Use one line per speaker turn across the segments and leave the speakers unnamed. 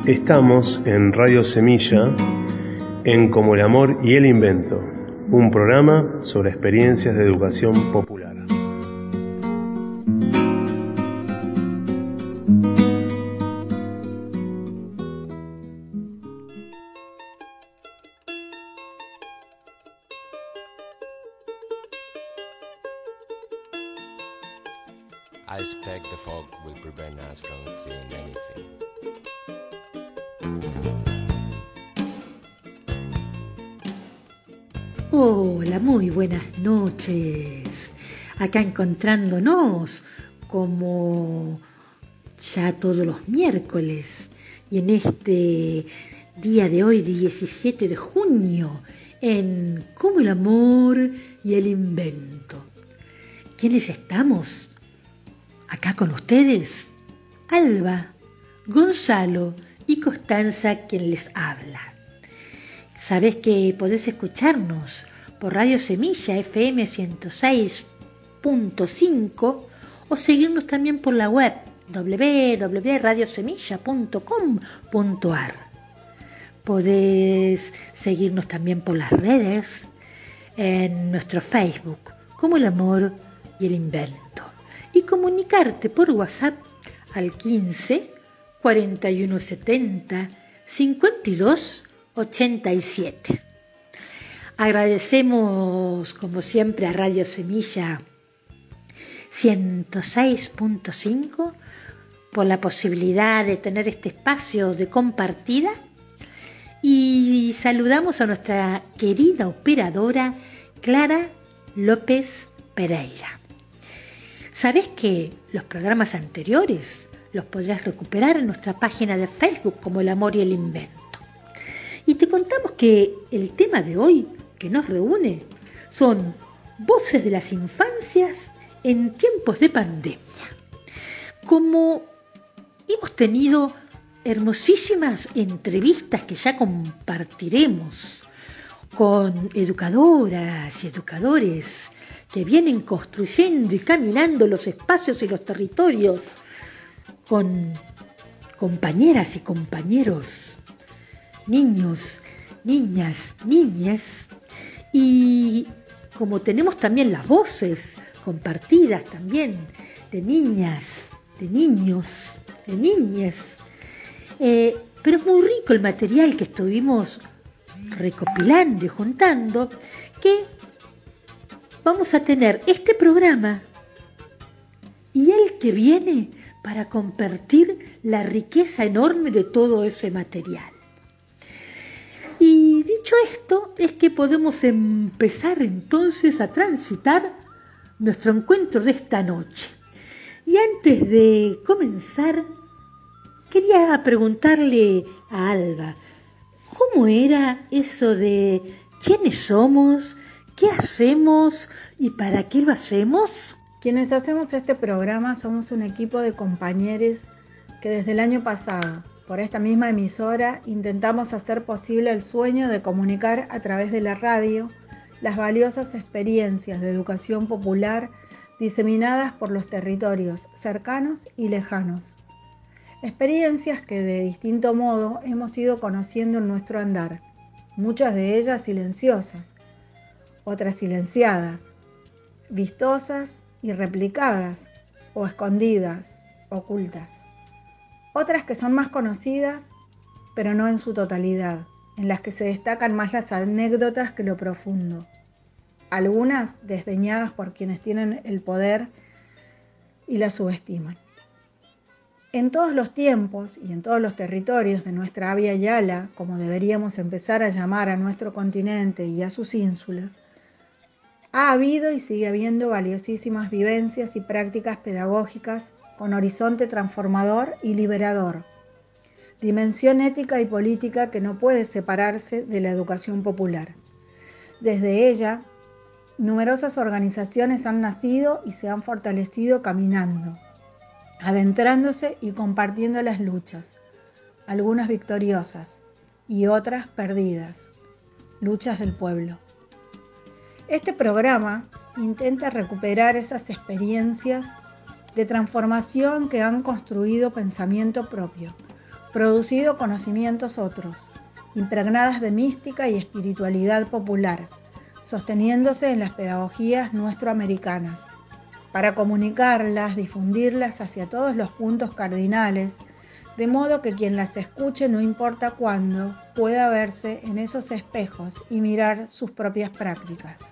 Estamos en Radio Semilla, en Como el Amor y el Invento, un programa sobre experiencias de educación popular.
I expect the fog will prevent us from seeing anything.
Hola, muy buenas noches. Acá encontrándonos como ya todos los miércoles y en este día de hoy, 17 de junio, en Como el Amor y el Invento. ¿Quiénes estamos? Acá con ustedes, Alba, Gonzalo y Constanza, quien les habla. Sabés que podés escucharnos por Radio Semilla FM 106.5 o seguirnos también por la web www.radiosemilla.com.ar. Podés seguirnos también por las redes, en nuestro Facebook, Como el Amor y el Invento. Y comunicarte por WhatsApp al 15 41 70 52 87. Agradecemos como siempre a Radio Semilla 106.5 por la posibilidad de tener este espacio de compartida y saludamos a nuestra querida operadora Clara López Pereira. ¿Sabés que los programas anteriores los podrás recuperar en nuestra página de Facebook como El Amor y el Invento? Y te contamos que el tema de hoy que nos reúne son voces de las infancias en tiempos de pandemia. Como hemos tenido hermosísimas entrevistas que ya compartiremos con educadoras y educadores que vienen construyendo y caminando los espacios y los territorios, con compañeras y compañeros, niños, niñas, niñas, y como tenemos también las voces compartidas también de niñas, de niños, de niñas, pero es muy rico el material que estuvimos recopilando y juntando, que vamos a tener este programa y el que viene para compartir la riqueza enorme de todo ese material. Y dicho esto, es que podemos empezar entonces a transitar nuestro encuentro de esta noche. Y antes de comenzar, quería preguntarle a Alba, ¿cómo era eso de quiénes somos? ¿Qué hacemos y para qué lo hacemos?
Quienes hacemos este programa somos un equipo de compañeros que desde el año pasado, por esta misma emisora, intentamos hacer posible el sueño de comunicar a través de la radio las valiosas experiencias de educación popular diseminadas por los territorios cercanos y lejanos. Experiencias que de distinto modo hemos ido conociendo en nuestro andar, muchas de ellas silenciosas, otras silenciadas, vistosas y replicadas, o escondidas, ocultas. Otras que son más conocidas, pero no en su totalidad, en las que se destacan más las anécdotas que lo profundo. Algunas desdeñadas por quienes tienen el poder y las subestiman. En todos los tiempos y en todos los territorios de nuestra Abya Yala, como deberíamos empezar a llamar a nuestro continente y a sus ínsulas, ha habido y sigue habiendo valiosísimas vivencias y prácticas pedagógicas con horizonte transformador y liberador, dimensión ética y política que no puede separarse de la educación popular. Desde ella, numerosas organizaciones han nacido y se han fortalecido caminando, adentrándose y compartiendo las luchas, algunas victoriosas y otras perdidas, luchas del pueblo. Este programa intenta recuperar esas experiencias de transformación que han construido pensamiento propio, producido conocimientos otros, impregnadas de mística y espiritualidad popular, sosteniéndose en las pedagogías nuestroamericanas, para comunicarlas, difundirlas hacia todos los puntos cardinales, de modo que quien las escuche, no importa cuándo, pueda verse en esos espejos y mirar sus propias prácticas.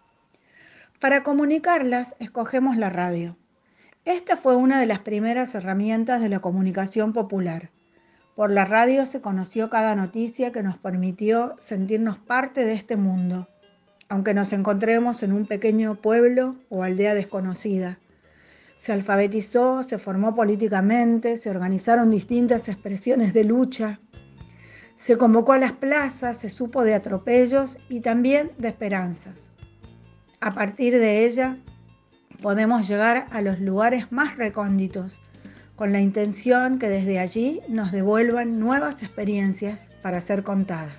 Para comunicarlas, escogemos la radio. Esta fue una de las primeras herramientas de la comunicación popular. Por la radio se conoció cada noticia que nos permitió sentirnos parte de este mundo, aunque nos encontremos en un pequeño pueblo o aldea desconocida. Se alfabetizó, se formó políticamente, se organizaron distintas expresiones de lucha, se convocó a las plazas, se supo de atropellos y también de esperanzas. A partir de ella, podemos llegar a los lugares más recónditos, con la intención que desde allí nos devuelvan nuevas experiencias para ser contadas.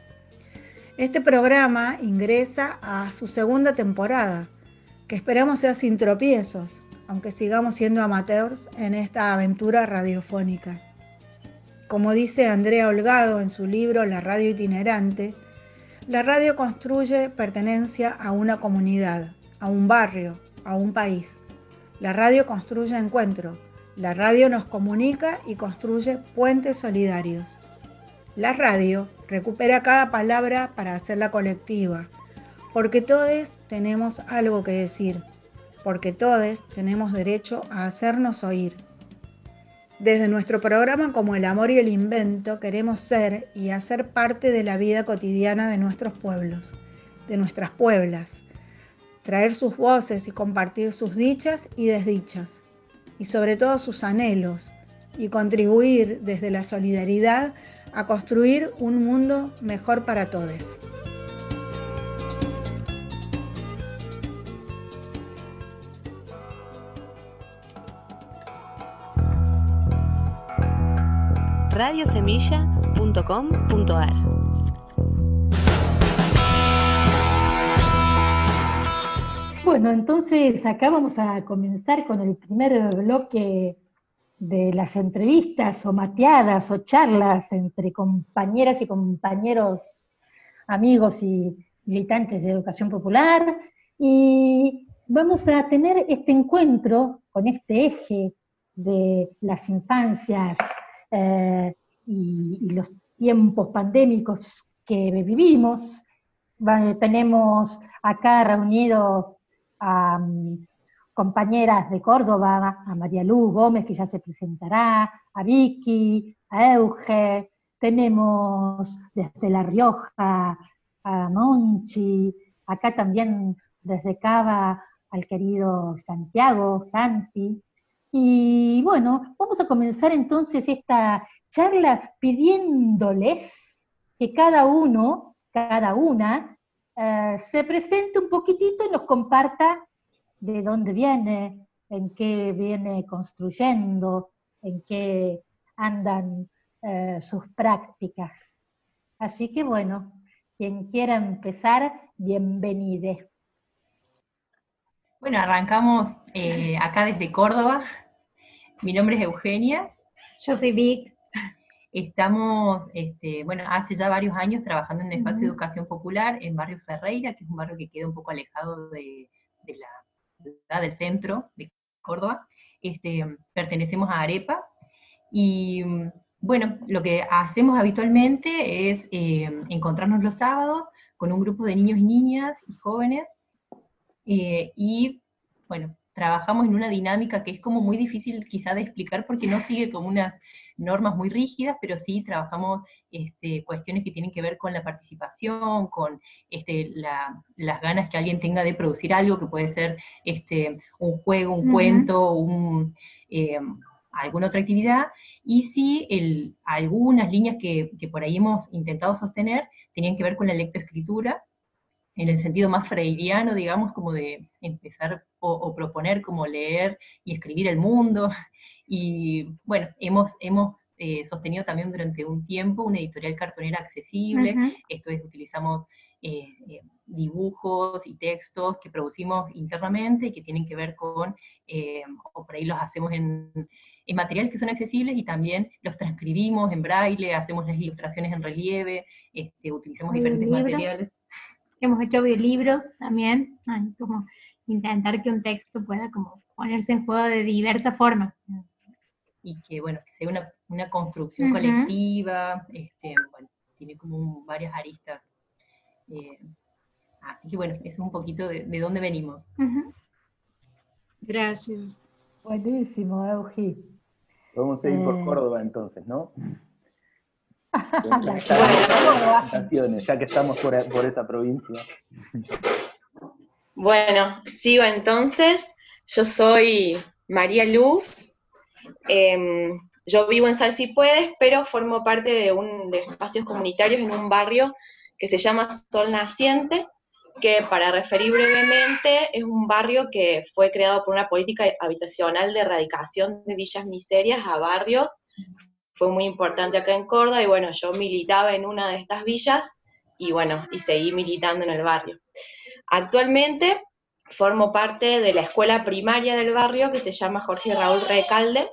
Este programa ingresa a su segunda temporada, que esperamos sea sin tropiezos, aunque sigamos siendo amateurs en esta aventura radiofónica. Como dice Andrea Holgado en su libro La radio itinerante, la radio construye pertenencia a una comunidad, a un barrio, a un país. La radio construye encuentro. La radio nos comunica y construye puentes solidarios. La radio recupera cada palabra para hacerla colectiva, porque todos tenemos algo que decir, porque todos tenemos derecho a hacernos oír. Desde nuestro programa Como el Amor y el Invento queremos ser y hacer parte de la vida cotidiana de nuestros pueblos, de nuestras pueblas, traer sus voces y compartir sus dichas y desdichas, y sobre todo sus anhelos, y contribuir desde la solidaridad a construir un mundo mejor para todos.
radiosemilla.com.ar.
Bueno, entonces acá vamos a comenzar con el primer bloque de las entrevistas o mateadas o charlas entre compañeras y compañeros, amigos y militantes de educación popular, y vamos a tener este encuentro con este eje de las infancias y los tiempos pandémicos que vivimos. Tenemos acá reunidos a compañeras de Córdoba, a María Luz Gómez, que ya se presentará, a Vicky, a Euge, tenemos desde La Rioja a Monchi, acá también desde Cava al querido Santiago, Santi. Y bueno, vamos a comenzar entonces esta charla pidiéndoles que cada uno, cada una, se presente un poquitito y nos comparta de dónde viene, en qué viene construyendo, en qué andan sus prácticas. Así que bueno, quien quiera empezar, bienvenide.
Bueno, arrancamos acá desde Córdoba. Mi nombre es Eugenia.
Yo soy Vic.
Estamos, bueno, hace ya varios años trabajando en un espacio de educación popular en Barrio Ferreira, que es un barrio que queda un poco alejado de la ciudad del centro de Córdoba. Pertenecemos a Arepa y, bueno, lo que hacemos habitualmente es encontrarnos los sábados con un grupo de niños y niñas y jóvenes y, bueno, trabajamos en una dinámica que es como muy difícil quizá de explicar porque no sigue como unas normas muy rígidas, pero sí trabajamos cuestiones que tienen que ver con la participación, con las ganas que alguien tenga de producir algo, que puede ser un juego, un cuento, alguna otra actividad, y sí algunas líneas que por ahí hemos intentado sostener tenían que ver con la lectoescritura, en el sentido más freiriano, digamos, como de empezar o proponer como leer y escribir el mundo. Y bueno, hemos sostenido también durante un tiempo una editorial cartonera accesible. Esto es, utilizamos dibujos y textos que producimos internamente y que tienen que ver con, o por ahí los hacemos materiales que son accesibles y también los transcribimos en braille, hacemos las ilustraciones en relieve, utilizamos diferentes materiales.
Hemos hecho audiolibros también, como intentar que un texto pueda como ponerse en juego de diversas formas.
Y que, bueno, que sea una construcción colectiva, bueno, tiene como varias aristas. Así que, bueno, eso es un poquito de dónde venimos.
Gracias.
Buenísimo, Eugi.
Podemos seguir por Córdoba entonces, ¿no? Ya que estamos por esa provincia.
Bueno, sigo entonces. Yo soy María Luz. Yo vivo en Sal Si Puedes, pero formo parte de espacios comunitarios en un barrio que se llama Sol Naciente, que para referir brevemente es un barrio que fue creado por una política habitacional de erradicación de villas miserias a barrios. Fue muy importante acá en Córdoba, y bueno, yo militaba en una de estas villas, y bueno, y seguí militando en el barrio. Actualmente formo parte de la escuela primaria del barrio, que se llama Jorge Raúl Recalde.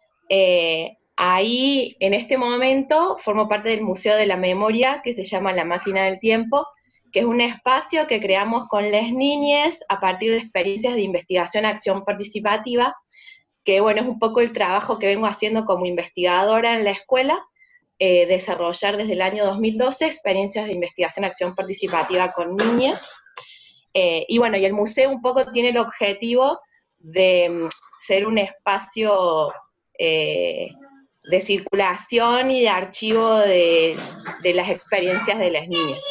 Ahí, en este momento, formo parte del Museo de la Memoria, que se llama La Máquina del Tiempo, que es un espacio que creamos con las niñas a partir de experiencias de investigación, acción participativa, que bueno, es un poco el trabajo que vengo haciendo como investigadora en la escuela, desarrollar desde el año 2012 experiencias de investigación, acción participativa con niñas. Y bueno, y el museo un poco tiene el objetivo de ser un espacio de circulación y de archivo de las experiencias de las niñas.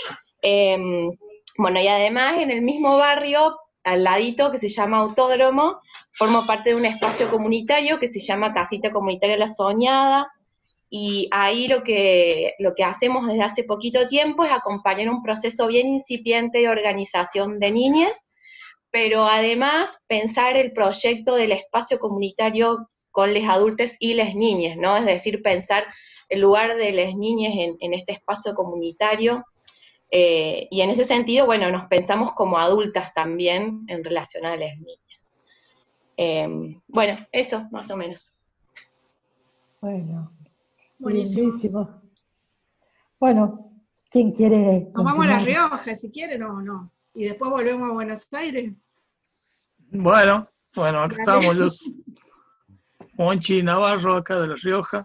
Bueno, y además en el mismo barrio, al ladito, que se llama Autódromo, formo parte de un espacio comunitario que se llama Casita Comunitaria La Soñada, y ahí lo que hacemos desde hace poquito tiempo es acompañar un proceso bien incipiente de organización de niñas, pero además pensar el proyecto del espacio comunitario con los adultos y las niñas, ¿no? Es decir, pensar el lugar de las niñas en este espacio comunitario. Y en ese sentido, bueno, nos pensamos como adultas también en relación a las niñas. Bueno, eso, más o menos.
Bueno,
buenísimo.
Bueno, ¿quién quiere
Nos vamos a La
continuar?
Rioja, si quieren, o no. Y después volvemos a Buenos Aires.
Bueno, acá
Dale.
estamos los Monchi Navarro, acá de La Rioja.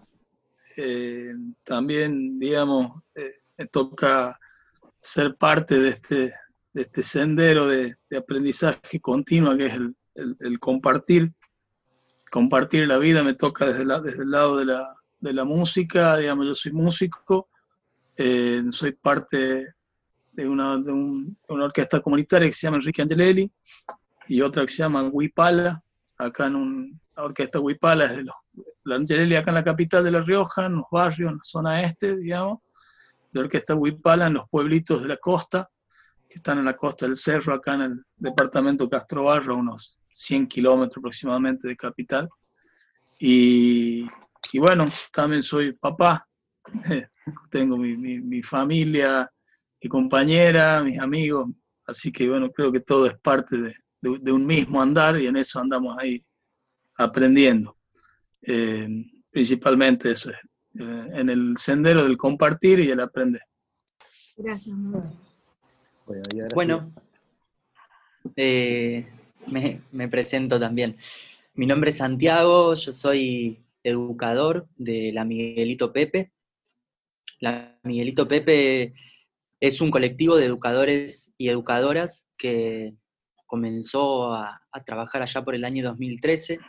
También, digamos, me toca ser parte de este sendero de aprendizaje continuo, que es el compartir la vida. Me toca desde el lado de la música, digamos. Yo soy músico, soy parte de una orquesta comunitaria que se llama Enrique Angelelli, y otra que se llama Huipala, acá la orquesta Huipala es de la Angelelli acá en la capital de La Rioja, en los barrios, en la zona este, digamos. La orquesta Huipala en los pueblitos de la costa, que están en la costa del Cerro, acá en el departamento Castro Barro, a unos 100 kilómetros aproximadamente de capital. Y bueno, también soy papá, tengo mi familia, mi compañera, mis amigos, así que bueno, creo que todo es parte de un mismo andar, y en eso andamos ahí aprendiendo. Principalmente eso es, en el sendero del compartir y el aprender.
Gracias mucho.
Bueno, me presento también. Mi nombre es Santiago, yo soy educador de la Miguelito Pepe. La Miguelito Pepe es un colectivo de educadores y educadoras que comenzó a trabajar allá por el año 2013.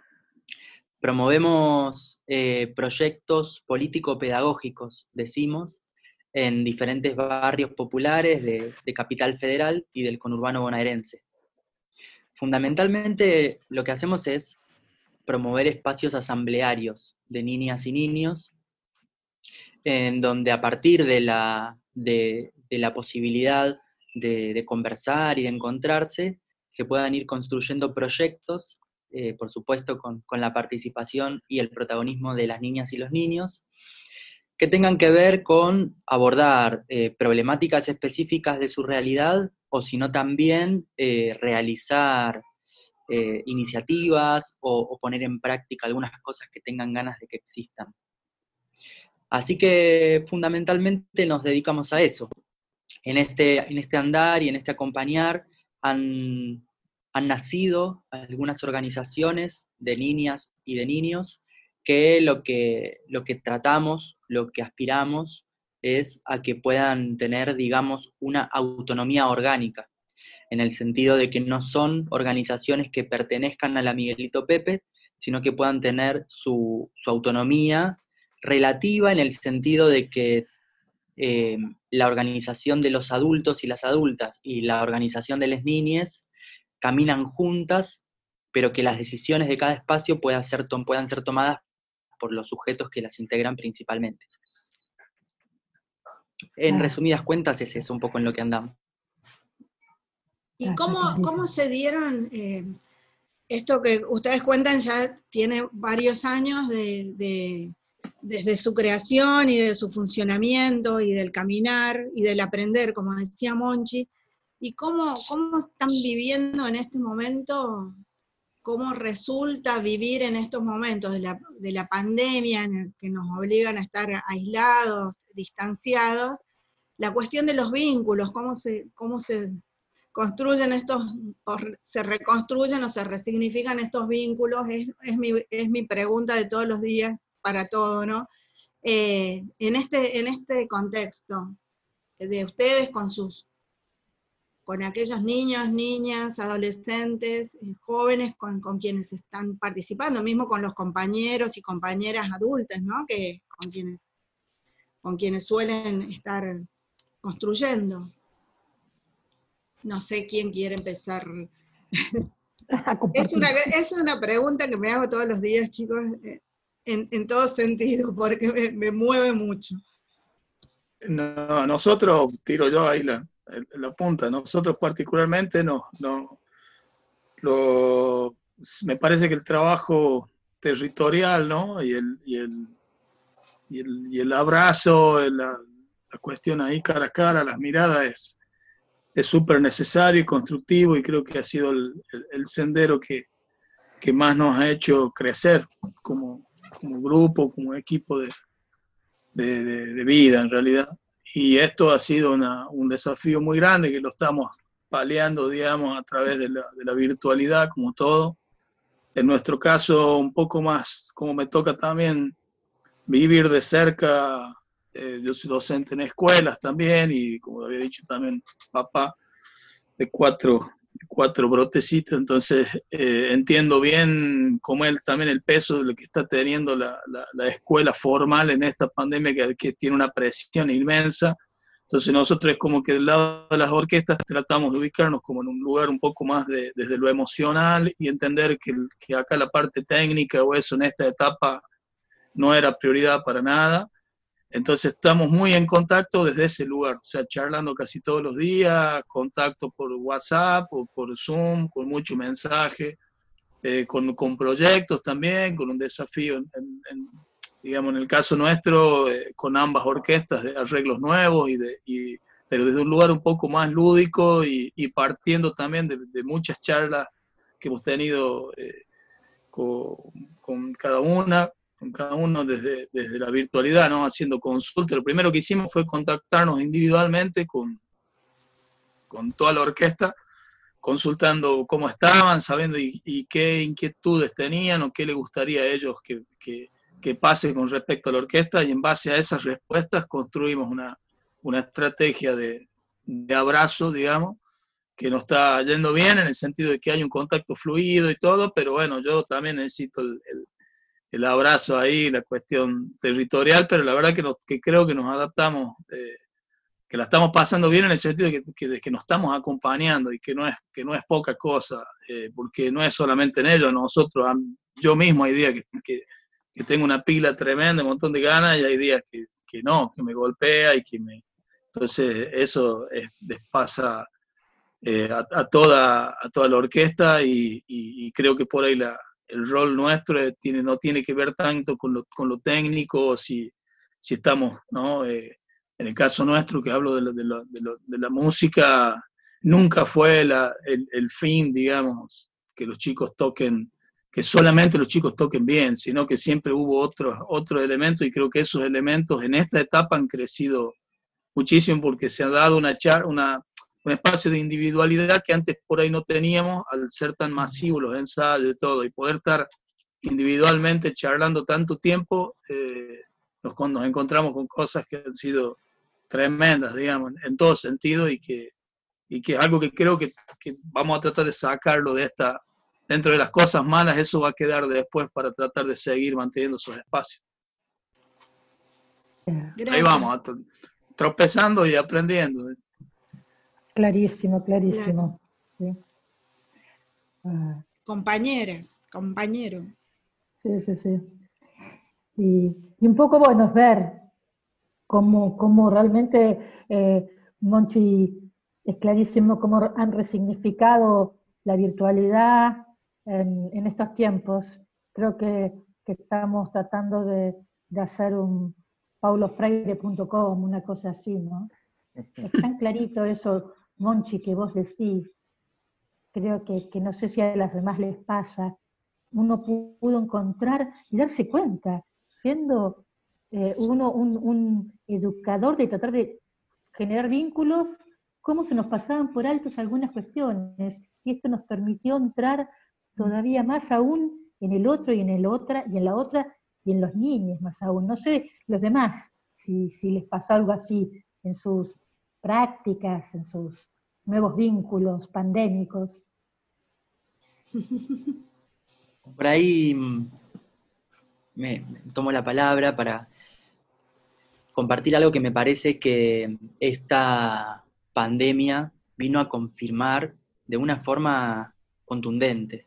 Promovemos proyectos político-pedagógicos, decimos, en diferentes barrios populares de Capital Federal y del conurbano bonaerense. Fundamentalmente lo que hacemos es promover espacios asamblearios de niñas y niños, en donde a partir de la posibilidad de conversar y de encontrarse, se puedan ir construyendo proyectos, por supuesto con la participación y el protagonismo de las niñas y los niños, que tengan que ver con abordar problemáticas específicas de su realidad, o sino también realizar iniciativas o poner en práctica algunas cosas que tengan ganas de que existan. Así que fundamentalmente nos dedicamos a eso. En este andar y en este acompañar han nacido algunas organizaciones de niñas y de niños que lo que tratamos, lo que aspiramos, es a que puedan tener, digamos, una autonomía orgánica, en el sentido de que no son organizaciones que pertenezcan a la Miguelito Pepe, sino que puedan tener su autonomía relativa, en el sentido de que la organización de los adultos y las adultas y la organización de las niñas caminan juntas, pero que las decisiones de cada espacio puedan ser tomadas por los sujetos que las integran principalmente. En resumidas cuentas es eso un poco en lo que andamos.
¿Y cómo se dieron esto que ustedes cuentan? Ya tiene varios años desde su creación y de su funcionamiento y del caminar y del aprender, como decía Monchi. ¿Y cómo están viviendo en este momento? ¿Cómo resulta vivir en estos momentos de la pandemia en el que nos obligan a estar aislados, distanciados? La cuestión de los vínculos, cómo se construyen o se reconstruyen o se resignifican estos vínculos, es mi pregunta de todos los días para todo, ¿no? En este contexto de ustedes con aquellos niños, niñas, adolescentes, jóvenes con quienes están participando, mismo con los compañeros y compañeras adultas, ¿no? Con quienes suelen estar construyendo. No sé quién quiere empezar. Es una pregunta que me hago todos los días, chicos, en todo sentido, porque me mueve mucho.
No, nosotros, tiro yo ahí la punta, nosotros particularmente me parece que el trabajo territorial, ¿no? y el abrazo, la cuestión ahí cara a cara, las miradas es súper necesario y constructivo, y creo que ha sido el sendero que más nos ha hecho crecer como grupo, como equipo de vida en realidad. Y esto ha sido un desafío muy grande que lo estamos paliando, digamos, a través de la virtualidad, como todo. En nuestro caso, un poco más, como me toca también vivir de cerca, yo soy docente en escuelas también, y como había dicho también, papá de cuatro brotecitos, entonces entiendo bien como él también el peso de lo que está teniendo la escuela formal en esta pandemia, que tiene una presión inmensa. Entonces nosotros es como que del lado de las orquestas tratamos de ubicarnos como en un lugar un poco más desde lo emocional, y entender que acá la parte técnica o eso en esta etapa no era prioridad para nada. Entonces estamos muy en contacto desde ese lugar, o sea, charlando casi todos los días, contacto por WhatsApp o por Zoom, con mucho mensaje, con proyectos también, con un desafío, digamos, en el caso nuestro, con ambas orquestas de arreglos nuevos, pero desde un lugar un poco más lúdico, y partiendo también de muchas charlas que hemos tenido con cada uno desde la virtualidad, ¿no? Haciendo consultas. Lo primero que hicimos fue contactarnos individualmente con toda la orquesta, consultando cómo estaban, sabiendo y qué inquietudes tenían o qué les gustaría a ellos que pase con respecto a la orquesta, y en base a esas respuestas construimos una estrategia de abrazo, digamos, que nos está yendo bien en el sentido de que hay un contacto fluido y todo, pero bueno, yo también necesito el abrazo ahí, la cuestión territorial, pero la verdad que creo que nos adaptamos, que la estamos pasando bien en el sentido de que nos estamos acompañando, y que no es poca cosa, porque no es solamente en ello, nosotros, yo mismo hay días que tengo una pila tremenda, un montón de ganas, y hay días que me golpea entonces eso les pasa a toda la orquesta, y creo que por ahí el rol nuestro no tiene que ver tanto con lo técnico, si estamos, ¿no? En el caso nuestro, que hablo de la música, nunca fue el fin, digamos, que los chicos toquen, que solamente los chicos toquen bien, sino que siempre hubo otros elementos, y creo que esos elementos en esta etapa han crecido muchísimo porque se ha dado un espacio de individualidad que antes por ahí no teníamos al ser tan masivos los ensayos y todo, y poder estar individualmente charlando tanto tiempo, nos encontramos con cosas que han sido tremendas, digamos, en todo sentido, y que es algo que creo que vamos a tratar de sacarlo de esta, dentro de las cosas malas, eso va a quedar después para tratar de seguir manteniendo esos espacios.
Gracias.
Ahí vamos, tropezando y aprendiendo.
Clarísimo, clarísimo. Sí.
Compañeras, compañero.
Sí, sí, sí. Y un poco, bueno, es ver cómo realmente Monchi, es clarísimo cómo han resignificado la virtualidad en estos tiempos. Creo que estamos tratando de hacer un paulofreire.com, una cosa así, ¿no? Es tan clarito eso, Monchi, que vos decís. Creo que no sé si a las demás les pasa. Uno pudo encontrar y darse cuenta, siendo uno un educador, de tratar de generar vínculos, cómo se nos pasaban por altos algunas cuestiones, y esto nos permitió entrar todavía más aún en el otro y en el otra, y en la otra, y en los niños más aún. No sé los demás si les pasó algo así en sus prácticas, en sus nuevos vínculos pandémicos.
Por ahí me tomo la palabra para compartir algo que me parece que esta pandemia vino a confirmar de una forma contundente.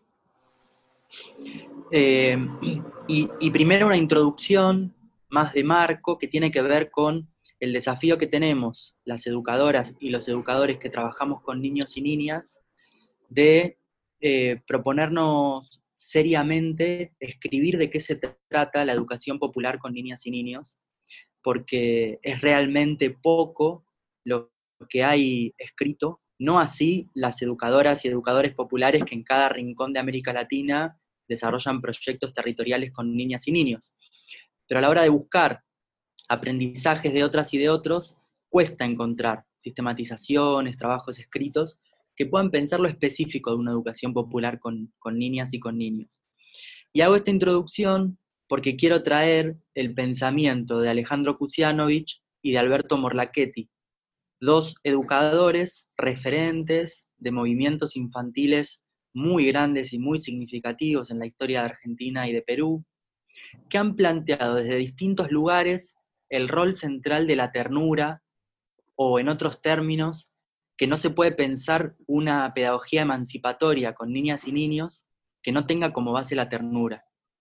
Y primero una introducción más de marco que tiene que ver con el desafío que tenemos las educadoras y los educadores que trabajamos con niños y niñas de proponernos seriamente escribir de qué se trata la educación popular con niñas y niños, porque es realmente poco lo que hay escrito, no así las educadoras y educadores populares que en cada rincón de América Latina desarrollan proyectos territoriales con niñas y niños. Pero a la hora de buscar aprendizajes de otras y de otros, cuesta encontrar sistematizaciones, trabajos escritos que puedan pensar lo específico de una educación popular con niñas y con niños. Y hago esta introducción porque quiero traer el pensamiento de Alejandro Kucianovich y de Alberto Morlachetti, dos educadores referentes de movimientos infantiles muy grandes y muy significativos en la historia de Argentina y de Perú, que han planteado desde distintos lugares el rol central de la ternura, o en otros términos, que no se puede pensar una pedagogía emancipatoria con niñas y niños que no tenga como base la ternura.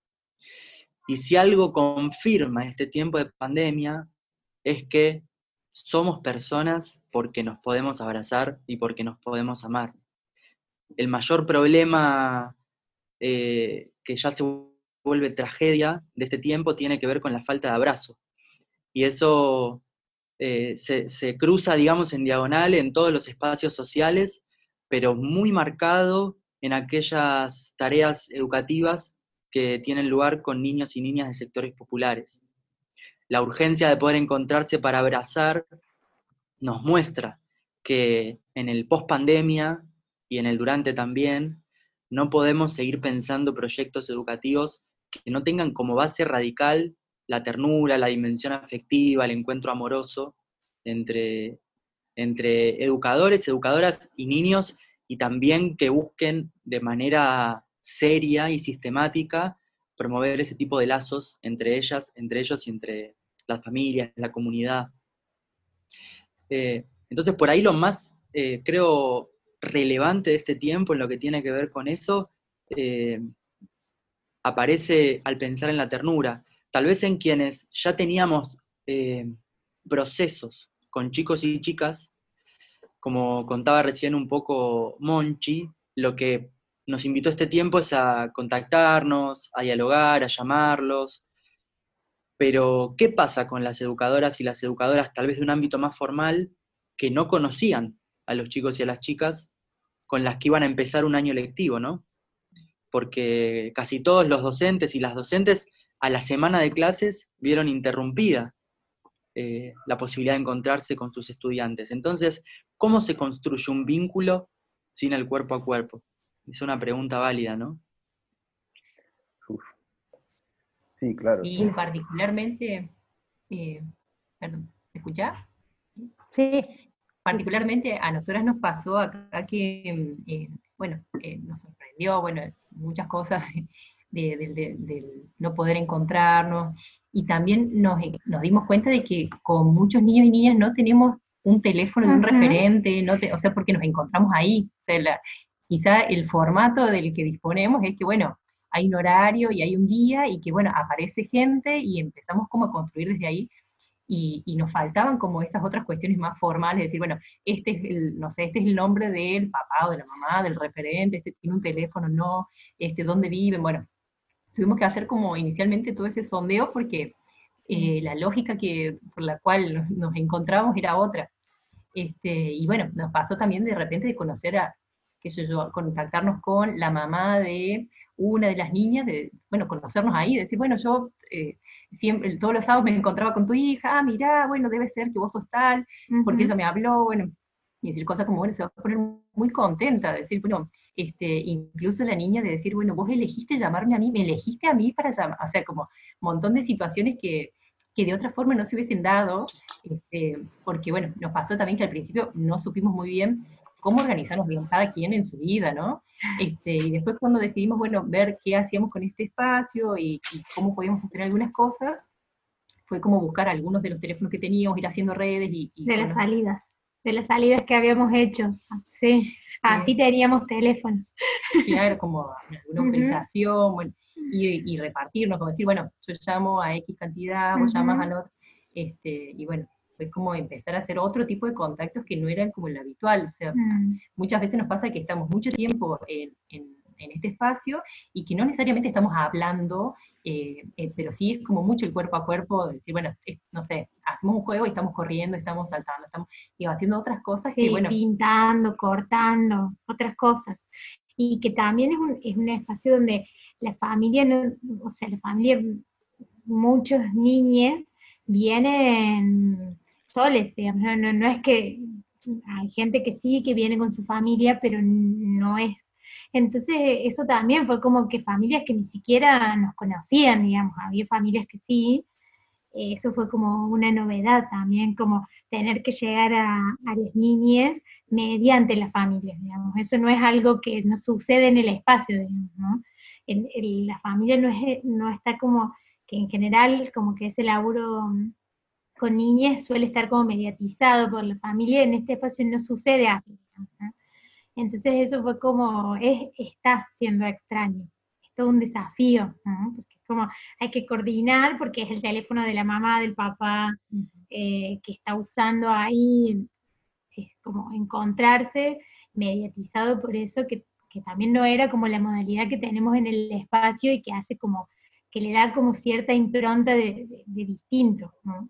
Y si algo confirma este tiempo de pandemia, es que somos personas porque nos podemos abrazar y porque nos podemos amar. El mayor problema que ya se vuelve tragedia de este tiempo tiene que ver con la falta de abrazo. Y eso se cruza, digamos, en diagonal en todos los espacios sociales, pero muy marcado en aquellas tareas educativas que tienen lugar con niños y niñas de sectores populares. La urgencia de poder encontrarse para abrazar nos muestra que en el post-pandemia y en el durante también, no podemos seguir pensando proyectos educativos que no tengan como base radical la ternura, la dimensión afectiva, el encuentro amoroso entre educadores, educadoras y niños, y también que busquen de manera seria y sistemática promover ese tipo de lazos entre ellas, entre ellos y entre las familias, la comunidad. Entonces, por ahí lo más, creo, relevante de este tiempo en lo que tiene que ver con eso, aparece al pensar en la ternura. Tal vez en quienes ya teníamos procesos con chicos y chicas, como contaba recién un poco Monchi, lo que nos invitó este tiempo es a contactarnos, a dialogar, a llamarlos. Pero, ¿qué pasa con las educadoras y las educadoras, tal vez de un ámbito más formal, que no conocían a los chicos y a las chicas con las que iban a empezar un año lectivo, ¿no? porque casi todos los docentes y las docentes a la semana de clases vieron interrumpida la posibilidad de encontrarse con sus estudiantes. Entonces, ¿cómo se construye un vínculo sin el cuerpo a cuerpo? Es una pregunta válida, ¿no?
Sí, claro.
Y particularmente, perdón, ¿me escuchás?
Sí.
Particularmente a nosotras nos pasó acá que, nos sorprendió, muchas cosas del no poder encontrarnos, y también nos dimos cuenta de que con muchos niños y niñas no tenemos un teléfono de un referente, o sea, porque nos encontramos ahí. O sea, quizá el formato del que disponemos es que, hay un horario y hay un día, y que, aparece gente, y empezamos como a construir desde ahí, y nos faltaban como esas otras cuestiones más formales, decir, este es el nombre del papá o de la mamá, del referente, este tiene un teléfono, no, dónde viven, tuvimos que hacer como inicialmente todo ese sondeo, porque la lógica por la cual nos encontrábamos era otra. Y nos pasó también de repente de conocer contactarnos con la mamá de una de las niñas, conocernos ahí, decir, yo siempre, todos los sábados me encontraba con tu hija, mirá, debe ser que vos sos tal, porque ella me habló, y decir cosas como, se va a poner muy contenta, decir, incluso la niña de decir, vos elegiste llamarme a mí, me elegiste a mí para llamar, o sea, como un montón de situaciones que de otra forma no se hubiesen dado, porque nos pasó también que al principio no supimos muy bien cómo organizarnos bien cada quien en su vida, ¿no? Y después cuando decidimos, ver qué hacíamos con este espacio y cómo podíamos hacer algunas cosas, fue como buscar algunos de los teléfonos que teníamos, ir haciendo redes
de las salidas que habíamos hecho, sí, así teníamos teléfonos.
Claro, como alguna autorización, y repartirnos, como decir, yo llamo a X cantidad, vos llamas al otro, y fue como empezar a hacer otro tipo de contactos que no eran como el habitual. O sea, muchas veces nos pasa que estamos mucho tiempo en este espacio y que no necesariamente estamos hablando, pero sí es como mucho el cuerpo a cuerpo, de decir, no sé, hacemos un juego y estamos corriendo, estamos saltando, estamos haciendo otras cosas,
sí, que pintando, cortando, otras cosas. Y que también es un espacio donde la familia, muchos niños vienen soles, digamos, no es que hay gente que sí, que viene con su familia, pero no es. Entonces eso también fue como que familias que ni siquiera nos conocían, digamos, había familias que sí, eso fue como una novedad también, como tener que llegar a las niñas mediante las familias, digamos, eso no es algo que no sucede en el espacio, digamos, ¿no? La familia no está como, que en general como que ese laburo con niñas suele estar como mediatizado por la familia, en este espacio no sucede así, ¿no? Entonces eso fue como, está siendo extraño, es todo un desafío, ¿no? Porque es como, hay que coordinar, porque es el teléfono de la mamá, del papá, que está usando ahí, es como encontrarse mediatizado por eso, que también no era como la modalidad que tenemos en el espacio y que hace como, que le da como cierta impronta de distinto, ¿no?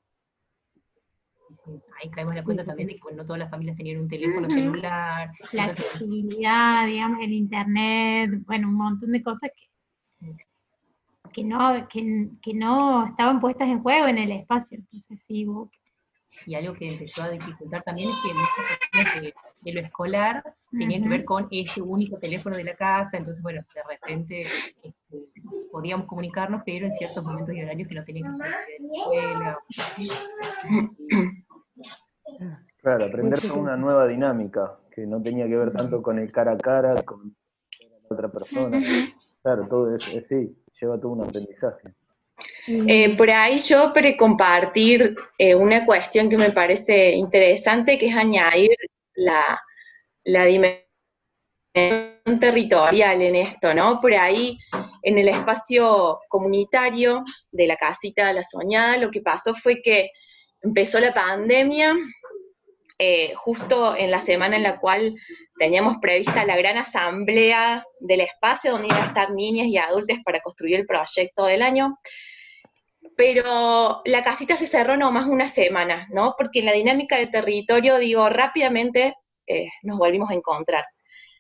Ahí caemos en la cuenta también de que no todas las familias tenían un teléfono celular.
La accesibilidad, digamos, el internet, un montón de cosas que no estaban puestas en juego en el espacio. Entonces, sí,
y algo que empezó a dificultar también es que muchas cuestiones de lo escolar tenían que ver con ese único teléfono de la casa, entonces, de repente podíamos comunicarnos, pero en ciertos momentos y horarios que no tenían que estar en la escuela.
Claro, aprender una nueva dinámica, que no tenía que ver tanto con el cara a cara, con la otra persona. Claro, todo eso, sí, lleva todo un aprendizaje.
Por ahí yo compartir una cuestión que me parece interesante, que es añadir la dimensión territorial en esto, ¿no? Por ahí, en el espacio comunitario de la casita de la Soñada, lo que pasó fue que empezó la pandemia, justo en la semana en la cual teníamos prevista la gran asamblea del espacio, donde iban a estar niñas y adultos para construir el proyecto del año. Pero la casita se cerró nomás una semana, ¿no? Porque en la dinámica del territorio, rápidamente nos volvimos a encontrar.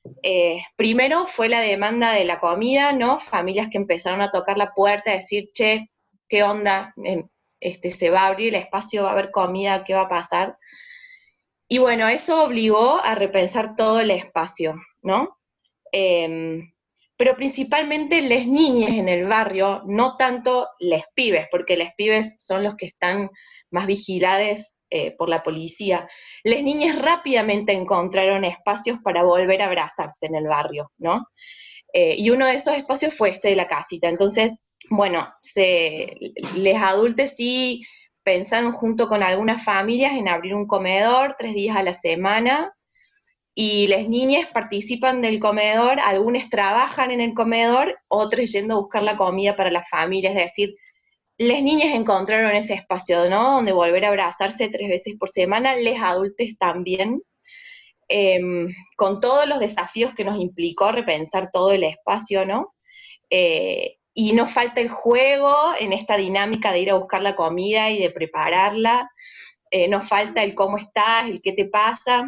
Primero fue la demanda de la comida, ¿no? Familias que empezaron a tocar la puerta, a decir, che, ¿qué onda? Se va a abrir el espacio, va a haber comida, ¿qué va a pasar? Y bueno, eso obligó a repensar todo el espacio, ¿no? Pero principalmente les niñas en el barrio, no tanto les pibes, porque les pibes son los que están más vigilados por la policía. Les niñas rápidamente encontraron espacios para volver a abrazarse en el barrio, ¿no? Y uno de esos espacios fue este de la casita. Entonces, bueno, les adultos sí pensaron junto con algunas familias en abrir un comedor 3 días a la semana, y las niñas participan del comedor, algunos trabajan en el comedor, otros yendo a buscar la comida para las familias, es decir, las niñas encontraron ese espacio, ¿no? Donde volver a abrazarse 3 veces por semana, les adultos también, con todos los desafíos que nos implicó repensar todo el espacio, ¿no? Y nos falta el juego en esta dinámica de ir a buscar la comida y de prepararla, nos falta el cómo estás, el qué te pasa,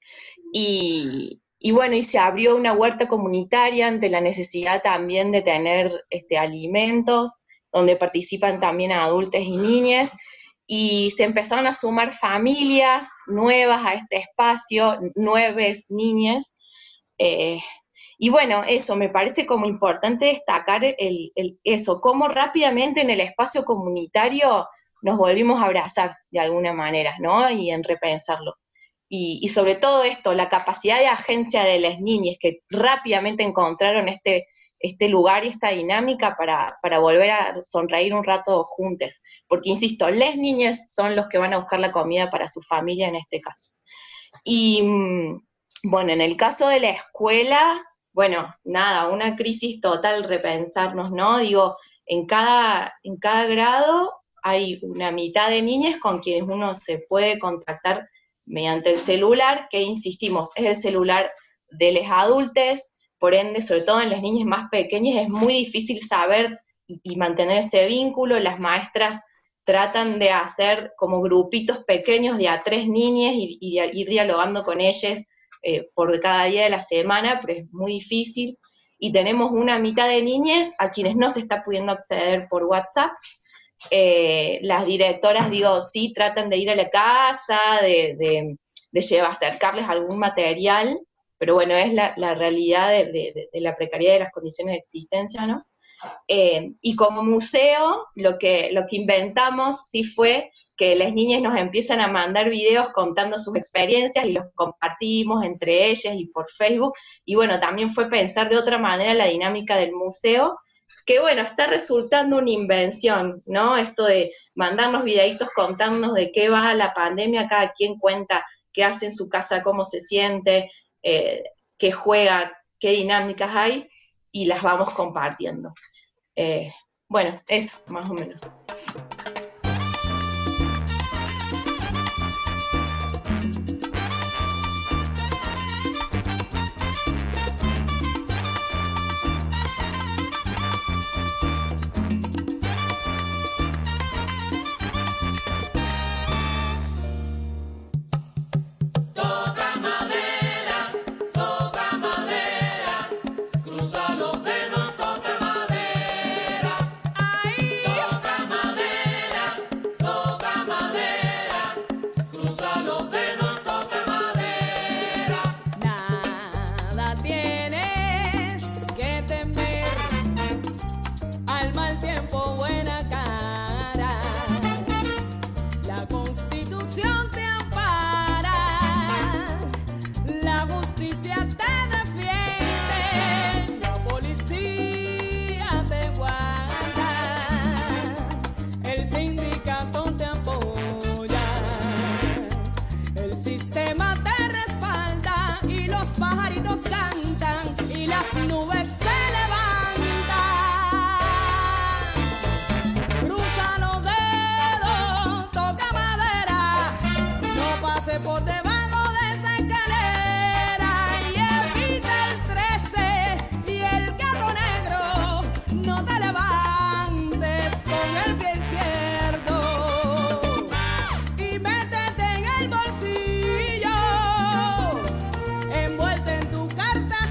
y bueno, y se abrió una huerta comunitaria ante la necesidad también de tener alimentos, donde participan también adultos y niñas, y se empezaron a sumar familias nuevas a este espacio, 9 niñas, y bueno, eso, me parece como importante destacar eso, cómo rápidamente en el espacio comunitario nos volvimos a abrazar de alguna manera, ¿no? Y en repensarlo. Y sobre todo esto, la capacidad de agencia de las niñas que rápidamente encontraron este lugar y esta dinámica para volver a sonreír un rato juntos. Porque, insisto, las niñas son los que van a buscar la comida para su familia en este caso. Y, bueno, en el caso de la escuela, bueno, nada, una crisis total, repensarnos, ¿no? Digo, en cada grado hay una mitad de niñas con quienes uno se puede contactar mediante el celular, que insistimos, es el celular de los adultos, por ende, sobre todo en las niñas más pequeñas, es muy difícil saber y mantener ese vínculo. Las maestras tratan de hacer como grupitos pequeños de a 3 niñas y ir dialogando con ellas por cada día de la semana, pero es muy difícil. Y tenemos una mitad de niñas a quienes no se está pudiendo acceder por WhatsApp. Las directoras, digo, sí tratan de ir a la casa, de acercarles algún material, pero bueno, es la realidad de la precariedad de las condiciones de existencia, ¿no? Y como museo, lo que inventamos sí fue que las niñas nos empiezan a mandar videos contando sus experiencias y los compartimos entre ellas y por Facebook, y bueno, también fue pensar de otra manera la dinámica del museo, que bueno, está resultando una invención, ¿no? Esto de mandarnos videitos contándonos de qué va la pandemia, cada quien cuenta qué hace en su casa, cómo se siente, qué juega, qué dinámicas hay, y las vamos compartiendo. Bueno, eso, más o menos.
Envuelta en tu carta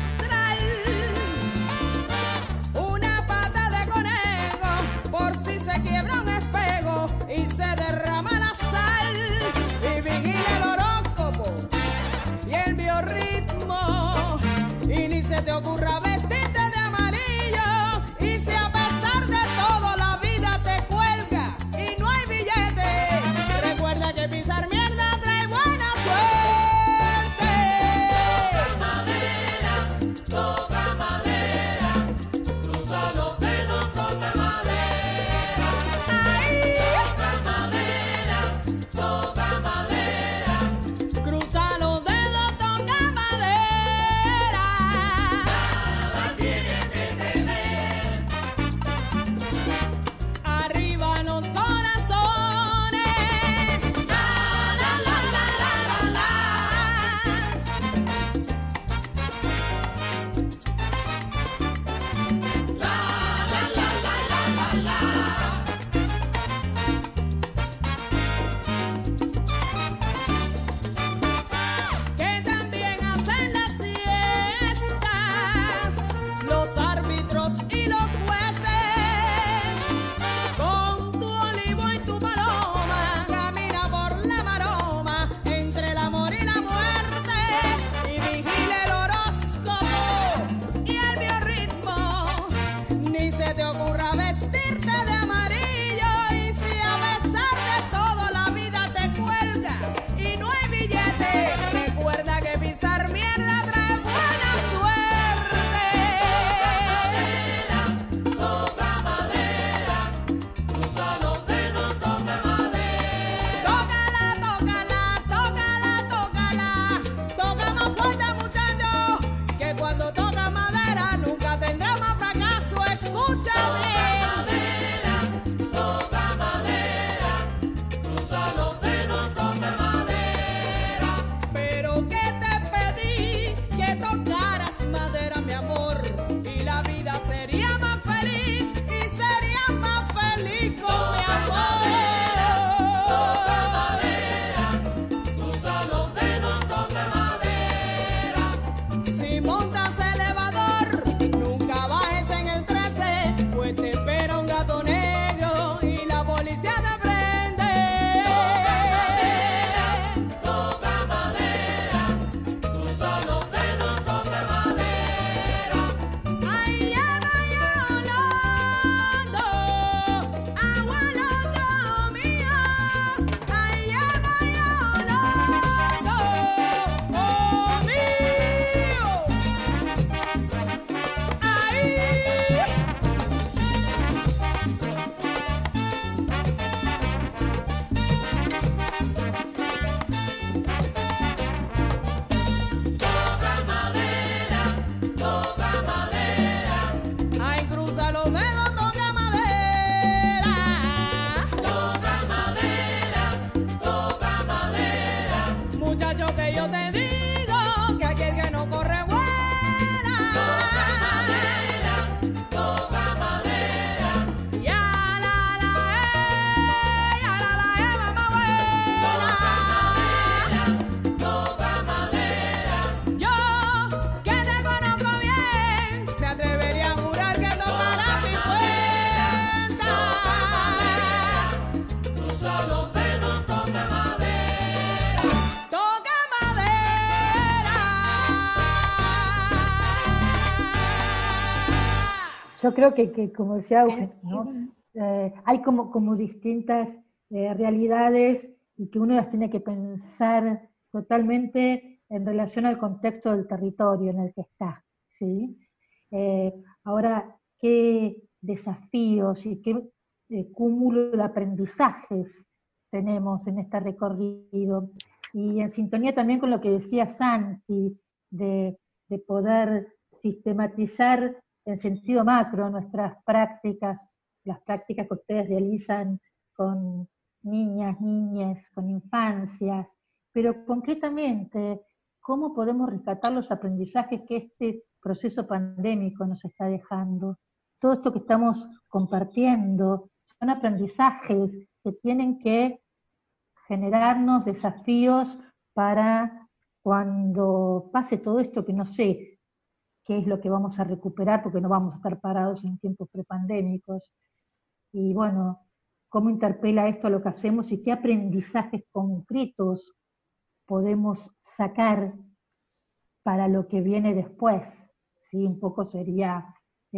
yo creo que como decía Eugenio, ¿no? Hay como distintas realidades y que uno las tiene que pensar totalmente en relación al contexto del territorio en el que está, ¿sí? Ahora, ¿qué desafíos y qué cúmulo de aprendizajes tenemos en este recorrido? Y en sintonía también con lo que decía Santi, de poder sistematizar en sentido macro nuestras prácticas, las prácticas que ustedes realizan con niñas, niñes, con infancias, pero concretamente, ¿cómo podemos rescatar los aprendizajes que este proceso pandémico nos está dejando? Todo esto que estamos compartiendo son aprendizajes que tienen que generarnos desafíos para cuando pase todo esto, que no sé qué es lo que vamos a recuperar, porque no vamos a estar parados en tiempos prepandémicos. Y bueno, ¿cómo interpela esto a lo que hacemos y qué aprendizajes concretos podemos sacar para lo que viene después? ¿Sí? Un poco sería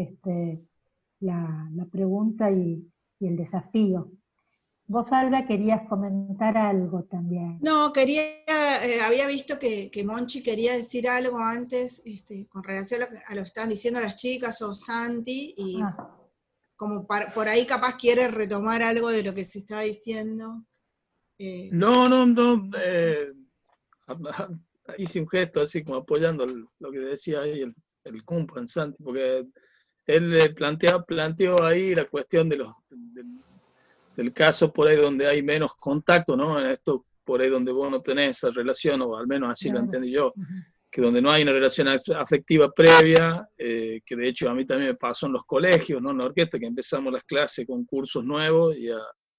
la pregunta y el desafío. Vos, Alba, querías comentar algo también.
No, había visto que Monchi quería decir algo antes con relación a lo que estaban diciendo las chicas o Santi, y como por ahí capaz quiere retomar algo de lo que se estaba diciendo.
No, hice un gesto así como apoyando lo que decía ahí el Kumpan Santi, porque él planteó ahí la cuestión del caso por ahí donde hay menos contacto, ¿no? Esto por ahí donde vos no tenés esa relación, o al menos así lo entendí yo, que donde no hay una relación afectiva previa, que de hecho a mí también me pasó en los colegios, ¿no? En la orquesta, que empezamos las clases con cursos nuevos, y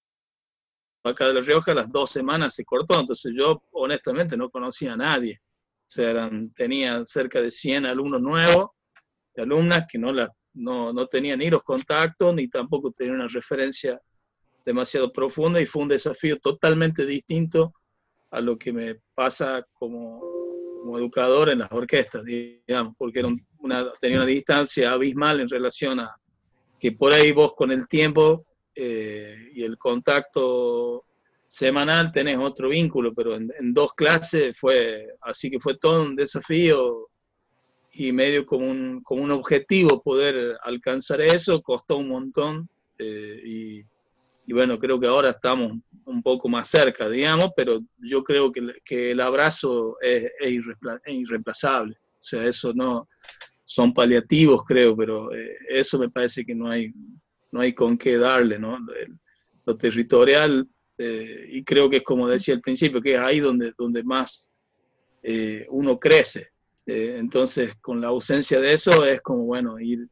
acá de La Rioja a las 2 semanas se cortó, entonces yo honestamente no conocía a nadie. O sea, tenía cerca de 100 alumnos nuevos, y alumnas que no tenían ni los contactos, ni tampoco tenían una referencia demasiado profunda, y fue un desafío totalmente distinto a lo que me pasa como educador en las orquestas, digamos, porque tenía una distancia abismal en relación a que por ahí vos con el tiempo y el contacto semanal tenés otro vínculo, pero en 2 clases así que fue todo un desafío y medio como un objetivo poder alcanzar eso. Costó un montón, y bueno, creo que ahora estamos un poco más cerca, digamos, pero yo creo que el abrazo es irreemplazable. O sea, eso no son paliativos, creo, pero eso me parece que no hay con qué darle, ¿no? Lo territorial, y creo que es como decía al principio, que es ahí donde más uno crece. Entonces, con la ausencia de eso, es como, bueno, ir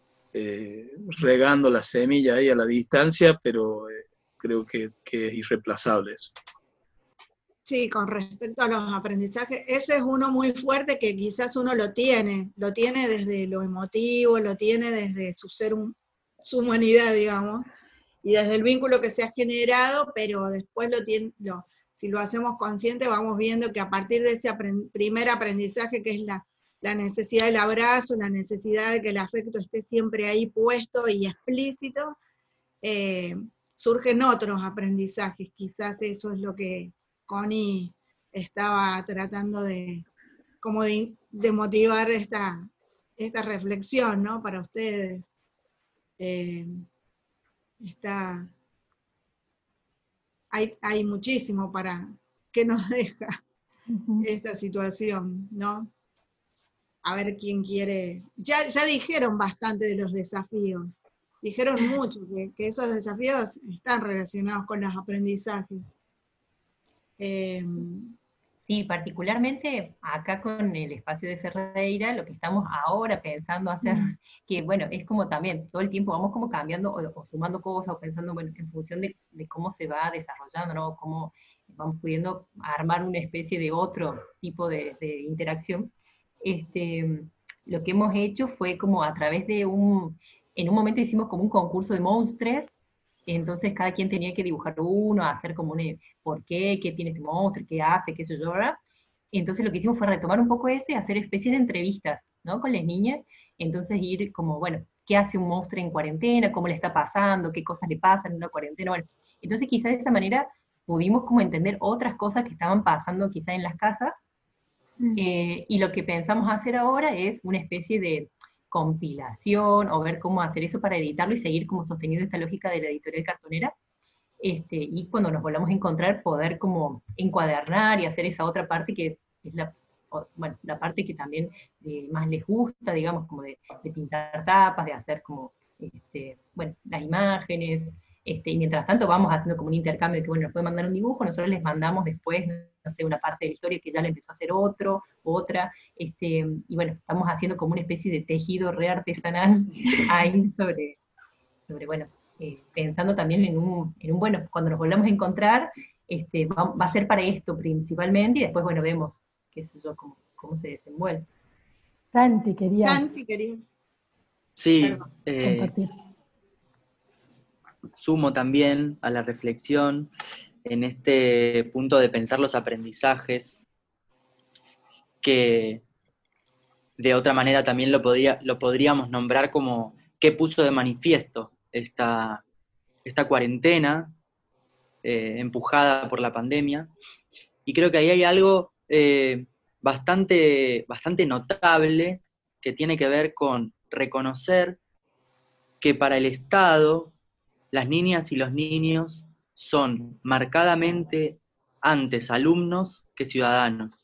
regando la semilla ahí a la distancia, pero creo que es irreemplazable eso.
Sí, con respecto a los aprendizajes, ese es uno muy fuerte que quizás uno lo tiene desde lo emotivo, lo tiene desde su humanidad, digamos, y desde el vínculo que se ha generado, pero después si lo hacemos consciente, vamos viendo que a partir de ese primer aprendizaje, que es la necesidad del abrazo, la necesidad de que el afecto esté siempre ahí puesto y explícito, surgen otros aprendizajes. Quizás eso es lo que Connie estaba tratando de motivar esta reflexión, ¿no? Para ustedes. Hay muchísimo que nos deja esta situación, ¿no? A ver quién quiere. Ya dijeron bastante de los desafíos. Dijeron mucho que esos desafíos están relacionados con los aprendizajes.
Sí, particularmente acá con el espacio de Ferreira, lo que estamos ahora pensando hacer, que bueno, es como también, todo el tiempo vamos como cambiando o sumando cosas, o pensando, bueno, en función de cómo se va desarrollando, ¿no? Cómo vamos pudiendo armar una especie de otro tipo de interacción. Lo que hemos hecho fue como a través de en un momento hicimos como un concurso de monstruos. Entonces cada quien tenía que dibujar uno, hacer como por qué tiene este monstruo, qué hace, qué sé yo, ¿verdad? Entonces lo que hicimos fue retomar un poco eso y hacer especies de entrevistas, ¿no? Con las niñas. Entonces ir como, bueno, qué hace un monstruo en cuarentena, cómo le está pasando, qué cosas le pasan en una cuarentena. Bueno, entonces quizás de esa manera pudimos como entender otras cosas que estaban pasando quizás en las casas, y lo que pensamos hacer ahora es una especie de compilación, o ver cómo hacer eso para editarlo y seguir como sosteniendo esta lógica de la editorial cartonera, y cuando nos volvamos a encontrar poder como encuadernar y hacer esa otra parte que es bueno, la parte que también más les gusta, digamos, como de pintar tapas, de hacer como, bueno, las imágenes, y mientras tanto vamos haciendo como un intercambio de que, bueno, nos puede mandar un dibujo, nosotros les mandamos después, no sé, una parte de la historia que ya le empezó a hacer otra, y bueno, estamos haciendo como una especie de tejido re artesanal ahí sobre bueno, pensando también en un, bueno, cuando nos volvamos a encontrar, va a ser para esto principalmente, y después, bueno, vemos, qué sé yo, cómo se desenvuelve.
Santi, quería
Sí,
compartir.
sumo también a la reflexión en este punto de pensar los aprendizajes, que de otra manera también lo podríamos nombrar como qué puso de manifiesto esta cuarentena empujada por la pandemia. Y creo que ahí hay algo bastante notable que tiene que ver con reconocer que para el Estado las niñas y los niños son marcadamente antes alumnos que ciudadanos.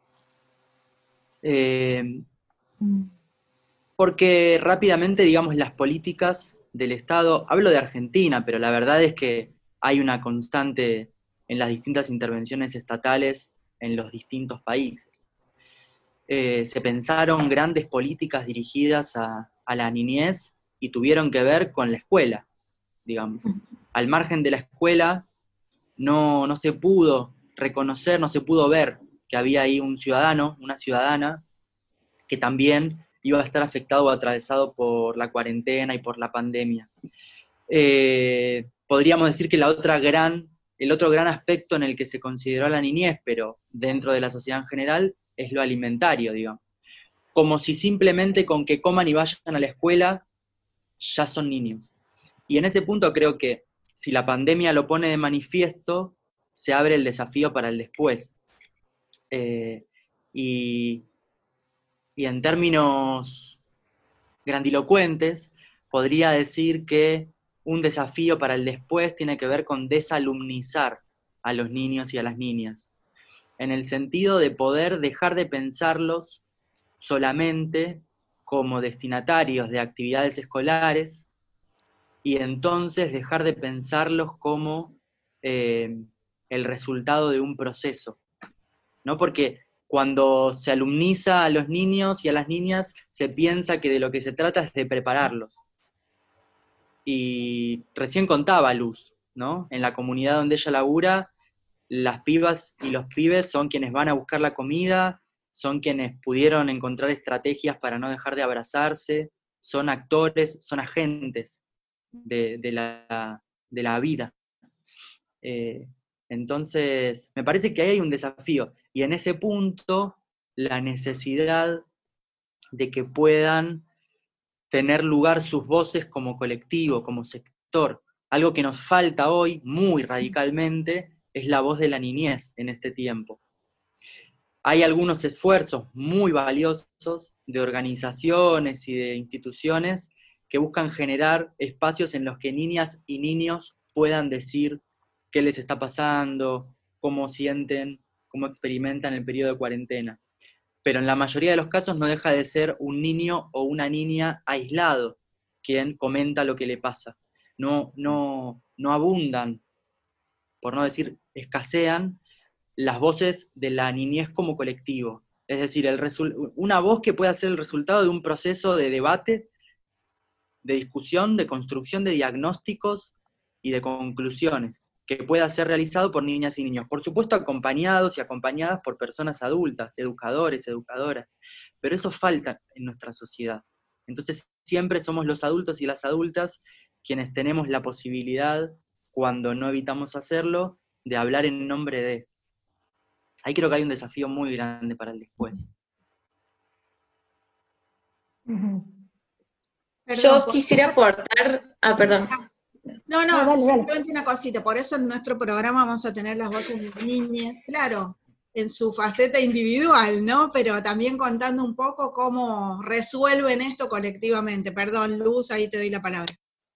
Porque rápidamente, digamos, las políticas del Estado, hablo de Argentina, pero la verdad es que hay una constante en las distintas intervenciones estatales en los distintos países. Se pensaron grandes políticas dirigidas a la niñez y tuvieron que ver con la escuela, digamos. Al margen de la escuela no se pudo reconocer, no se pudo ver que había ahí un ciudadano, una ciudadana, que también iba a estar afectado o atravesado por la cuarentena y por la pandemia. Podríamos decir que el otro gran aspecto en el que se consideró a la niñez, pero dentro de la sociedad en general, es lo alimentario, digamos. Como si simplemente con que coman y vayan a la escuela, ya son niños. Y en ese punto creo que si la pandemia lo pone de manifiesto, se abre el desafío para el después. Y en términos grandilocuentes, podría decir que un desafío para el después tiene que ver con desalumnizar a los niños y a las niñas, en el sentido de poder dejar de pensarlos solamente como destinatarios de actividades escolares, y entonces dejar de pensarlos como el resultado de un proceso, ¿no? Porque cuando se alumniza a los niños y a las niñas, se piensa que de lo que se trata es de prepararlos. Y recién contaba Luz, ¿no? En la comunidad donde ella labura, las pibas y los pibes son quienes van a buscar la comida, son quienes pudieron encontrar estrategias para no dejar de abrazarse, son actores, son agentes de la vida. Entonces, me parece que ahí hay un desafío, y en ese punto, la necesidad de que puedan tener lugar sus voces como colectivo, como sector. Algo que nos falta hoy, muy radicalmente, es la voz de la niñez en este tiempo. Hay algunos esfuerzos muy valiosos de organizaciones y de instituciones que buscan generar espacios en los que niñas y niños puedan decir qué les está pasando, cómo sienten, cómo experimentan el periodo de cuarentena. Pero en la mayoría de los casos no deja de ser un niño o una niña aislado quien comenta lo que le pasa. No abundan, por no decir escasean, las voces de la niñez como colectivo. Es decir, una voz que pueda ser el resultado de un proceso de debate, de discusión, de construcción de diagnósticos y de conclusiones, que pueda ser realizado por niñas y niños. Por supuesto, acompañados y acompañadas por personas adultas, educadores, educadoras, pero eso falta en nuestra sociedad. Entonces, siempre somos los adultos y las adultas quienes tenemos la posibilidad, cuando no evitamos hacerlo, de hablar en nombre de. Ahí creo que hay un desafío muy grande para el después.
Yo quisiera aportar, perdón.
No,
dale.
simplemente una cosita, por eso en nuestro programa vamos a tener las voces de niñas, claro, en su faceta individual, ¿no? Pero también contando un poco cómo resuelven esto colectivamente. Perdón, Luz, ahí te doy la palabra.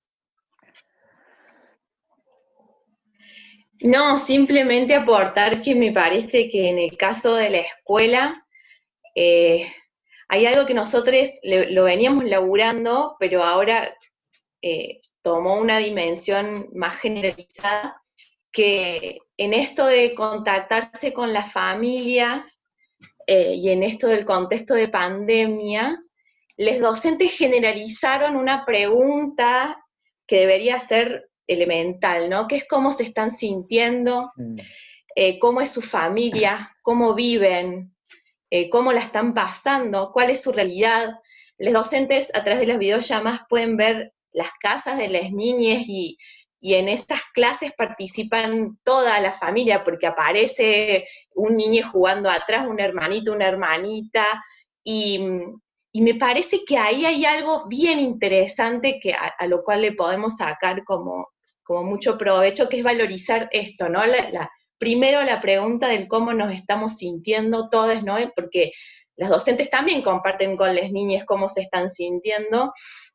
No, simplemente aportar que me parece que en el caso de la escuela hay algo que nosotros lo veníamos laburando, pero ahora tomó una dimensión más generalizada, que en esto de contactarse con las familias y en esto del contexto de pandemia, los docentes generalizaron una pregunta que debería ser elemental, ¿no? Que es cómo se están sintiendo, cómo es su familia, cómo viven, cómo la están pasando, cuál es su realidad. Los docentes a través de las videollamadas pueden ver las casas de las niñas y en estas clases participan toda la familia porque aparece un niño jugando atrás, un hermanito, una hermanita, y me parece que ahí hay algo bien interesante que a lo cual le podemos sacar como mucho provecho, que es valorizar esto, ¿no? Primero la pregunta del cómo nos estamos sintiendo todos, ¿no? Porque las docentes también comparten con las niñas cómo se están sintiendo,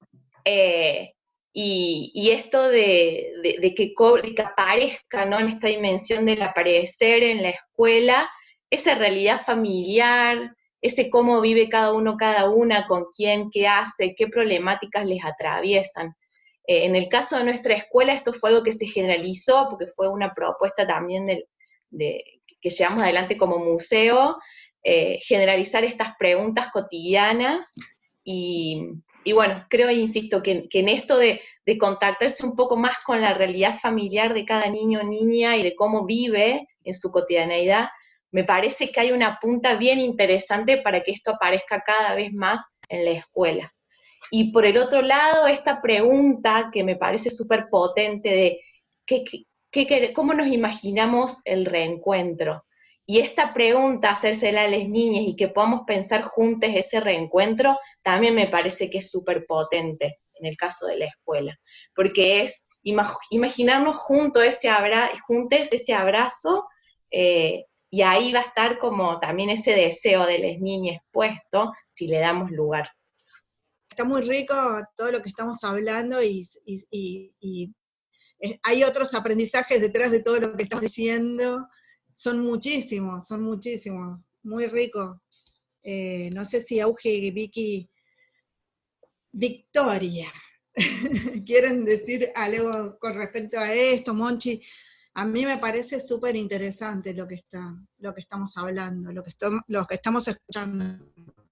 y esto de que aparezca, ¿no? En esta dimensión del aparecer en la escuela, esa realidad familiar, ese cómo vive cada uno, cada una, con quién, qué hace, qué problemáticas les atraviesan. En el caso de nuestra escuela esto fue algo que se generalizó, porque fue una propuesta también que llevamos adelante como museo, generalizar estas preguntas cotidianas, y bueno, creo, insisto, que en esto de contactarse un poco más con la realidad familiar de cada niño o niña y de cómo vive en su cotidianeidad, me parece que hay una punta bien interesante para que esto aparezca cada vez más en la escuela. Y por el otro lado, esta pregunta que me parece súper potente de cómo nos imaginamos el reencuentro. Y esta pregunta, hacérsela a las niñas y que podamos pensar juntos ese reencuentro, también me parece que es súper potente en el caso de la escuela. Porque es imaginarnos juntos ese abrazo, y ahí va a estar como también ese deseo de las niñas puesto, si le damos lugar.
Está muy rico todo lo que estamos hablando y hay otros aprendizajes detrás de todo lo que estamos diciendo. Son muchísimos, muy rico. No sé si Auge, Vicky, Victoria, ¿quieren decir algo con respecto a esto? Monchi, a mí me parece súper interesante lo que estamos hablando, lo que estamos escuchando.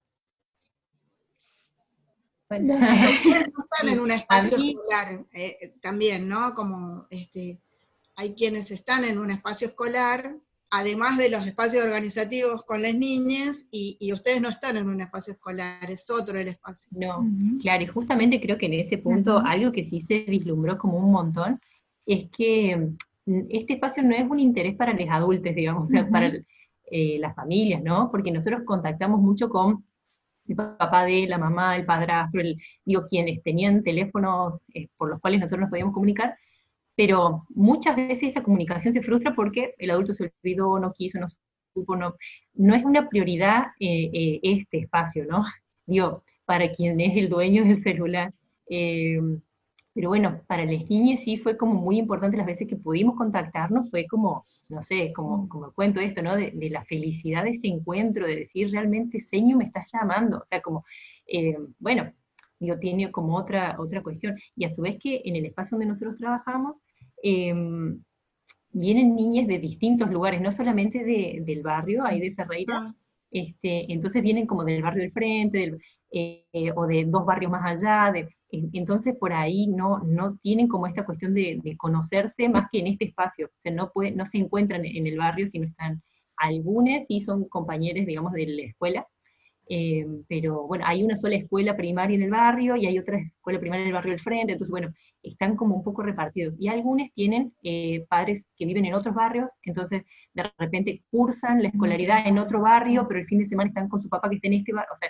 Bueno.
Ustedes no están en un espacio escolar, también, ¿no? Como hay quienes están en un espacio escolar, además de los espacios organizativos con las niñas, y ustedes no están en un espacio escolar, es otro el espacio.
No, claro, y justamente creo que en ese punto algo que sí se vislumbró como un montón es que este espacio no es un interés para los adultos, digamos, o sea, para las familias, ¿no? Porque nosotros contactamos mucho con el papá de la mamá, el padrastro, quienes tenían teléfonos por los cuales nosotros nos podíamos comunicar, pero muchas veces esa comunicación se frustra porque el adulto se olvidó, no quiso, no supo, no es una prioridad este espacio, ¿no? Para quien es el dueño del celular. Pero bueno, para las niñas sí fue como muy importante las veces que pudimos contactarnos, fue como, no sé, como cuento esto, ¿no? De la felicidad de ese encuentro, de decir realmente, Señor, me estás llamando, o sea, como, bueno, tiene como otra cuestión. Y a su vez que en el espacio donde nosotros trabajamos, vienen niñas de distintos lugares, no solamente del barrio, ahí de Ferreira, entonces vienen como del barrio del frente, o de 2 barrios más allá, entonces por ahí no tienen como esta cuestión de conocerse más que en este espacio, o sea, no se encuentran en el barrio, sino están algunas y son compañeros, digamos, de la escuela, pero bueno, hay una sola escuela primaria en el barrio y hay otra escuela primaria en el barrio del frente, entonces bueno, están como un poco repartidos, y algunos tienen padres que viven en otros barrios, entonces de repente cursan la escolaridad en otro barrio, pero el fin de semana están con su papá que está en este barrio, o sea,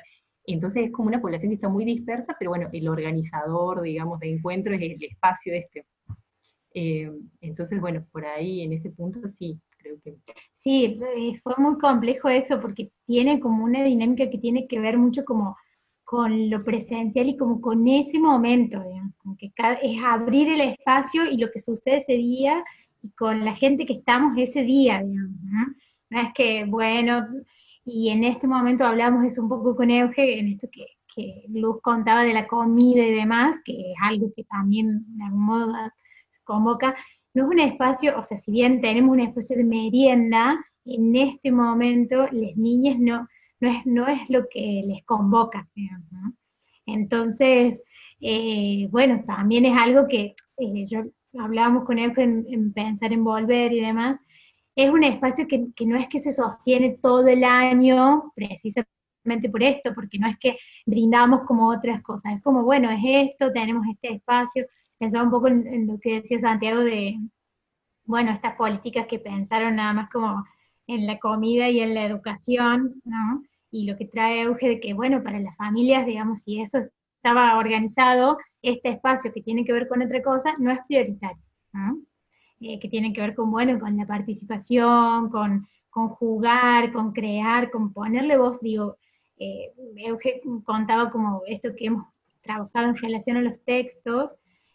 Entonces es como una población que está muy dispersa, pero bueno, el organizador, digamos, de encuentro es el espacio este. Entonces, bueno, por ahí, en ese punto, sí, creo que...
Sí, fue muy complejo eso, porque tiene como una dinámica que tiene que ver mucho como con lo presencial y como con ese momento, digamos, como que es abrir el espacio y lo que sucede ese día y con la gente que estamos ese día, digamos, ¿no? No es que, bueno, y en este momento hablamos eso un poco con Euge, en esto que Luz contaba de la comida y demás, que es algo que también de algún modo convoca. No es un espacio, o sea, si bien tenemos un espacio de merienda, en este momento las niñas no es lo que les convoca, digamos, ¿no? Entonces, bueno, también es algo que yo hablábamos con él en pensar en volver y demás. Es un espacio que no es que se sostiene todo el año, precisamente por esto, porque no es que brindamos como otras cosas, es como, bueno, es esto, tenemos este espacio. Pensaba un poco en lo que decía Santiago de, bueno, estas políticas que pensaron nada más como en la comida y en la educación, ¿no? Y lo que trae Euge de que, bueno, para las familias, digamos, si eso estaba organizado, este espacio que tiene que ver con otra cosa no es prioritario, ¿no? Que tiene que ver con, bueno, con la participación, con jugar, con crear, con ponerle voz, digo, Euge contaba como esto que hemos trabajado en relación a los textos,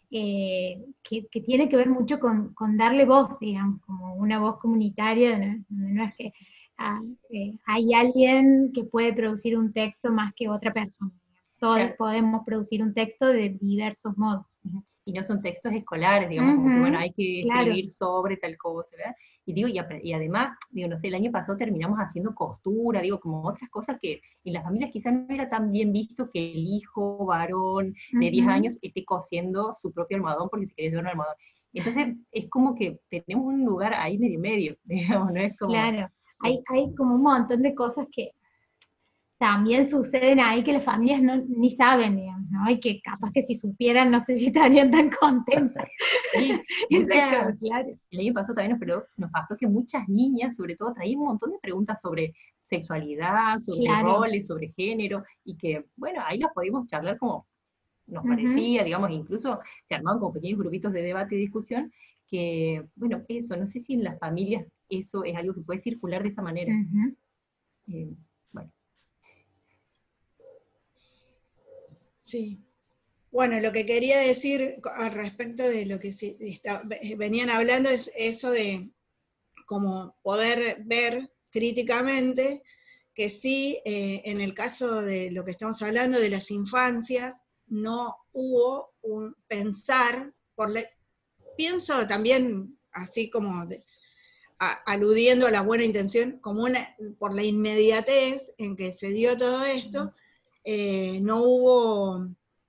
que tiene que ver mucho con darle voz, digamos, como una voz comunitaria, ¿no? No es que hay alguien que puede producir un texto más que otra persona. Todos
Claro.
podemos producir un texto de diversos modos.
Y no son textos escolares, digamos, como que, bueno, hay que escribir
Claro.
sobre tal cosa, ¿verdad? Y digo, y además, digo, no sé, el año pasado terminamos haciendo costura, digo, como otras cosas que en las familias quizás no era tan bien visto que el hijo varón de 10 años esté cosiendo su propio almohadón porque se quería llevar un almohadón. Entonces, es como que tenemos un lugar ahí medio, digamos, ¿no? Es como...
Claro, hay como un montón de cosas que también suceden ahí que las familias ni saben, digamos, ¿no? Y que capaz que si supieran, no sé si estarían tan contentas.
Sí,
Claro.
El año pasado también nos pasó que muchas niñas, sobre todo, traían un montón de preguntas sobre sexualidad, sobre roles, sobre género, y que, bueno, ahí las podíamos charlar como nos parecía, digamos, incluso se armaban como pequeños grupitos de debate y discusión, que, bueno, eso, no sé si en las familias eso es algo que puede circular de esa manera. Bueno.
Sí. Bueno, lo que quería decir al respecto de lo que venían hablando es eso de como poder ver críticamente que sí, en el caso de lo que estamos hablando de las infancias, no hubo un pensar, pienso también así como aludiendo a la buena intención, como por la inmediatez en que se dio todo esto, no hubo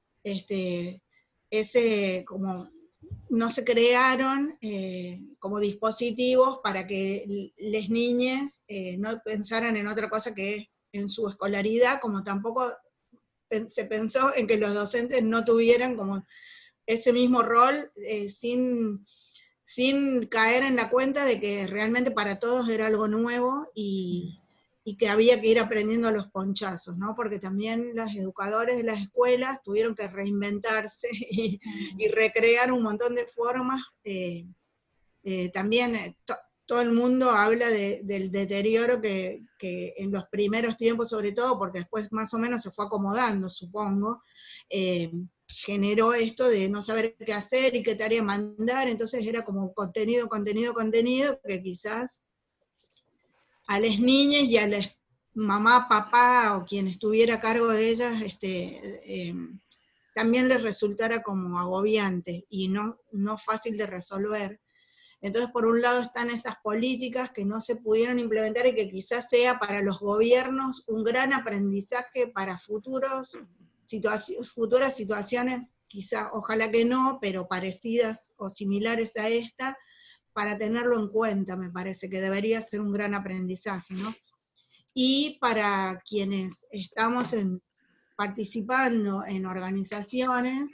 como no se crearon como dispositivos para que las niñas no pensaran en otra cosa que en su escolaridad, como tampoco se pensó en que los docentes no tuvieran como ese mismo rol sin caer en la cuenta de que realmente para todos era algo nuevo y que había que ir aprendiendo a los ponchazos, ¿no? Porque también los educadores de las escuelas tuvieron que reinventarse y recrear un montón de formas. También todo el mundo habla del deterioro que en los primeros tiempos, sobre todo, porque después más o menos se fue acomodando, supongo, generó esto de no saber qué hacer y qué tarea mandar, entonces era como contenido, que quizás a las niñas y a las mamá, papá o quien estuviera a cargo de ellas, también les resultara como agobiante y no fácil de resolver. Entonces, por un lado están esas políticas que no se pudieron implementar y que quizás sea para los gobiernos un gran aprendizaje para futuras situaciones, quizás, ojalá que no, pero parecidas o similares a esta, para tenerlo en cuenta, me parece que debería ser un gran aprendizaje, ¿no? Y para quienes estamos participando en organizaciones,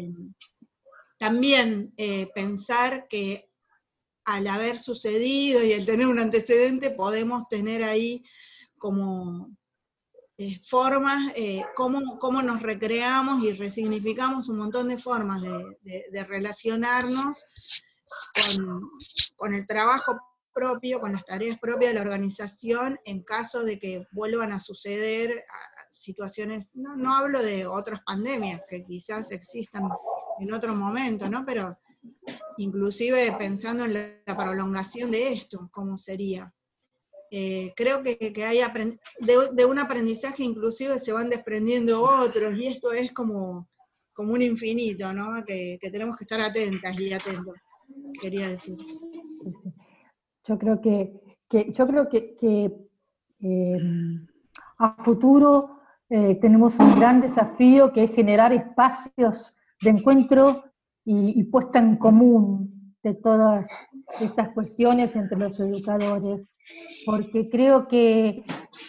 también pensar que al haber sucedido y al tener un antecedente, podemos tener ahí como formas, cómo nos recreamos y resignificamos un montón de formas de relacionarnos con el trabajo propio, con las tareas propias de la organización, en caso de que vuelvan a suceder situaciones, no hablo de otras pandemias que quizás existan en otro momento, ¿no? Pero inclusive pensando en la prolongación de esto, ¿cómo sería? Creo que hay de un aprendizaje inclusive se van desprendiendo otros, y esto es como un infinito, ¿no? Que tenemos que estar atentas y atentos, quería decir.
Yo creo que a futuro tenemos un gran desafío, que es generar espacios de encuentro y puesta en común de todas estas cuestiones entre los educadores, porque creo que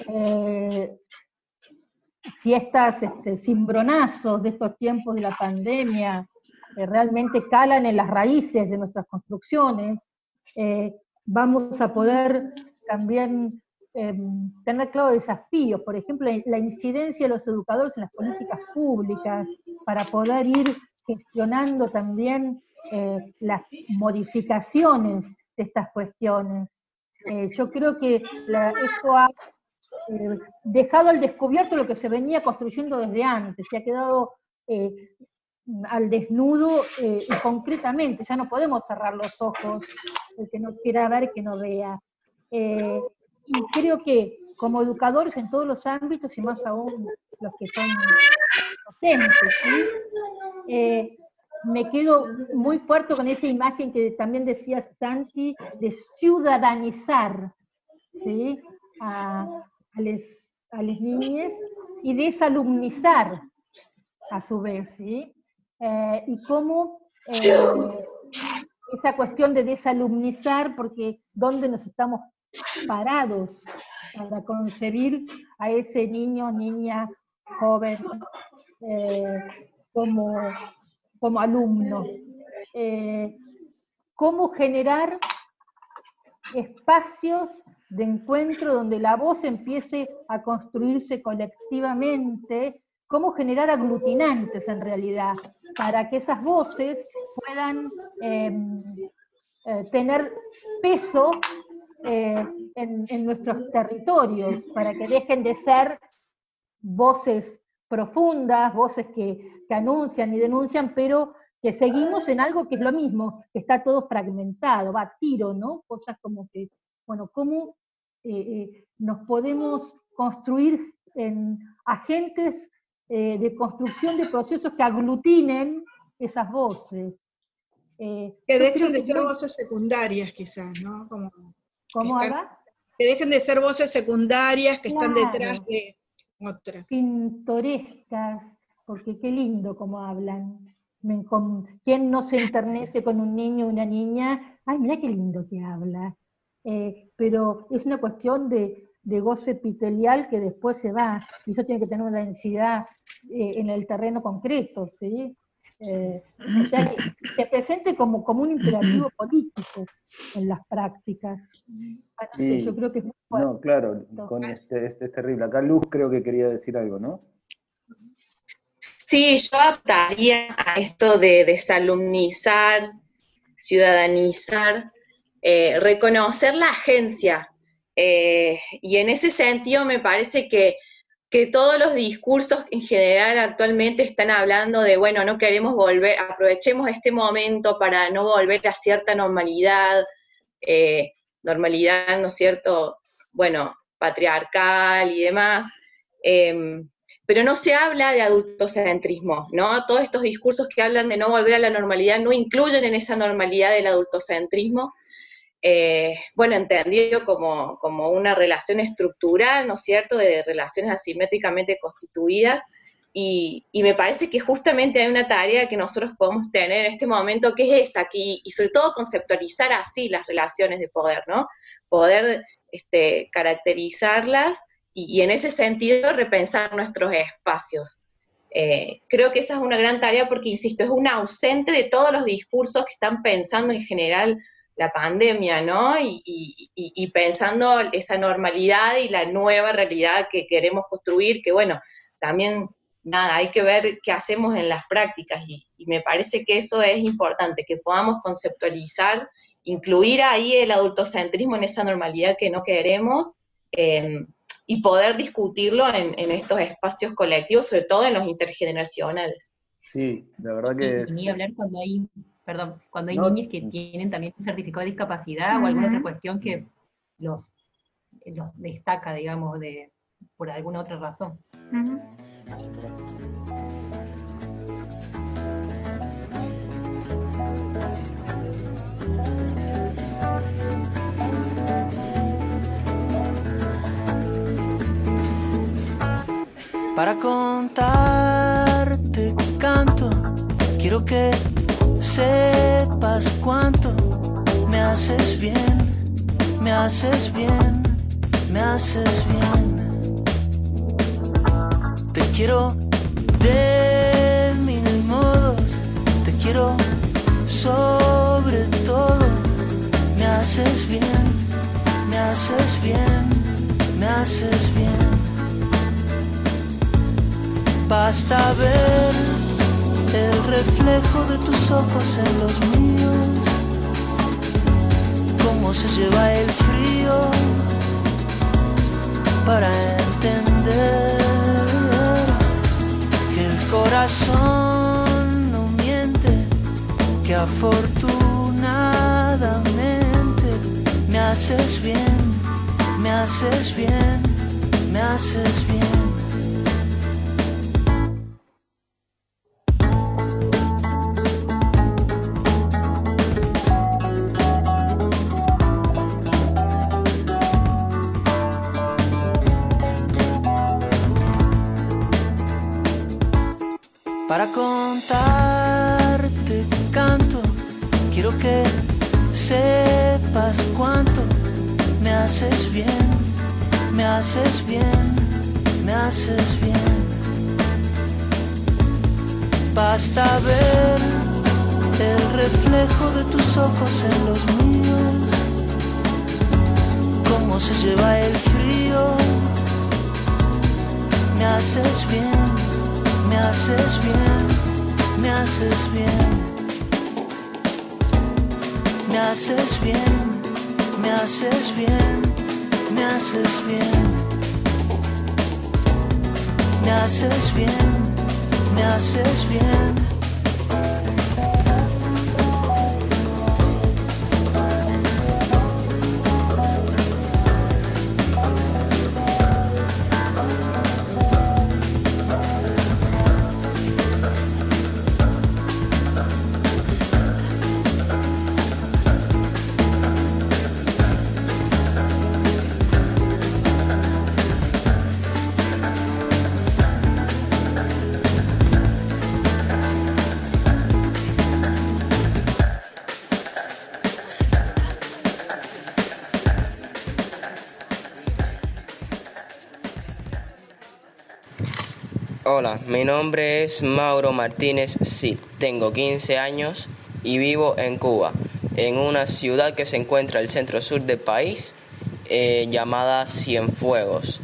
si estos cimbronazos de estos tiempos de la pandemia realmente calan en las raíces de nuestras construcciones, vamos a poder también tener claros desafíos, por ejemplo, la incidencia de los educadores en las políticas públicas, para poder ir gestionando también las modificaciones de estas cuestiones. Yo creo que esto ha dejado al descubierto lo que se venía construyendo desde antes, se ha quedado al desnudo y concretamente, ya no podemos cerrar los ojos, el que no quiera ver, que no vea. Y creo que como educadores en todos los ámbitos, y más aún los que son docentes, ¿sí? Me quedo muy fuerte con esa imagen que también decía Santi, de ciudadanizar, ¿sí? a las niñas, y desalumnizar a su vez, ¿sí? Y cómo esa cuestión de desalumnizar, porque dónde nos estamos parados para concebir a ese niño, niña, joven, como alumno. Cómo generar espacios de encuentro donde la voz empiece a construirse colectivamente, cómo generar aglutinantes en realidad, para que esas voces puedan tener peso en nuestros territorios, para que dejen de ser voces profundas, voces que anuncian y denuncian, pero que seguimos en algo que es lo mismo, que está todo fragmentado, va a tiro, ¿no? Cosas como que, bueno, cómo nos podemos construir en agentes de construcción de procesos que aglutinen esas voces.
Que dejen de ser voces secundarias quizás, ¿no?
¿Cómo haga?
Que dejen de ser voces secundarias que están detrás de otras.
Pintorescas, porque qué lindo como hablan. ¿Quién no se enternece con un niño o una niña? Ay, mira qué lindo que habla. Pero es una cuestión de goce epitelial que después se va, y eso tiene que tener una densidad en el terreno concreto, ¿sí? O sea, que se presente como un imperativo político en las prácticas.
Sí.
Yo creo que es muy fuerte.
No, claro, con es terrible. Acá Luz creo que quería decir algo, ¿no?
Sí, yo optaría a esto de desalumnizar, ciudadanizar, reconocer la agencia. Y en ese sentido me parece que todos los discursos en general actualmente están hablando de, bueno, no queremos volver, aprovechemos este momento para no volver a cierta normalidad, ¿no es cierto?, bueno, patriarcal y demás, pero no se habla de adultocentrismo, ¿no? Todos estos discursos que hablan de no volver a la normalidad no incluyen en esa normalidad el adultocentrismo, bueno, entendido como una relación estructural, ¿no es cierto?, de relaciones asimétricamente constituidas, y me parece que justamente hay una tarea que nosotros podemos tener en este momento, que es esa, y sobre todo conceptualizar así las relaciones de poder, ¿no? Poder caracterizarlas y en ese sentido repensar nuestros espacios. Creo que esa es una gran tarea porque, insisto, es una ausente de todos los discursos que están pensando en general la pandemia, ¿no? Y pensando esa normalidad y la nueva realidad que queremos construir, que bueno, también, nada, hay que ver qué hacemos en las prácticas y me parece que eso es importante, que podamos conceptualizar, incluir ahí el adultocentrismo en esa normalidad que no queremos, y poder discutirlo en estos espacios colectivos, sobre todo en los intergeneracionales.
Sí, la verdad que...
Y ni hablar cuando hay, perdón, cuando hay
No,
niños que tienen también un certificado de discapacidad o alguna otra cuestión que los destaca, digamos, por alguna otra razón.
Para contarte canto, quiero que sepas cuánto me haces bien, me haces bien, me haces bien. Te quiero de mil modos, te quiero sobre todo. Me haces bien, me haces bien, me haces bien. Basta ver el reflejo de tus ojos en los míos, cómo se lleva el frío para entender que el corazón no miente, que afortunadamente me haces bien, me haces bien, me haces bien. Para contarte canto, quiero que sepas cuánto me haces bien, me haces bien, me haces bien. Basta ver el reflejo de tus ojos en los míos, cómo se lleva el frío. Me haces bien, me haces bien, me haces bien. Me haces bien, me haces bien, me haces bien. Me haces bien, me haces bien.
Hola, mi nombre es Mauro Martínez Cid, tengo 15 años y vivo en Cuba, en una ciudad que se encuentra al centro sur del país, llamada Cienfuegos.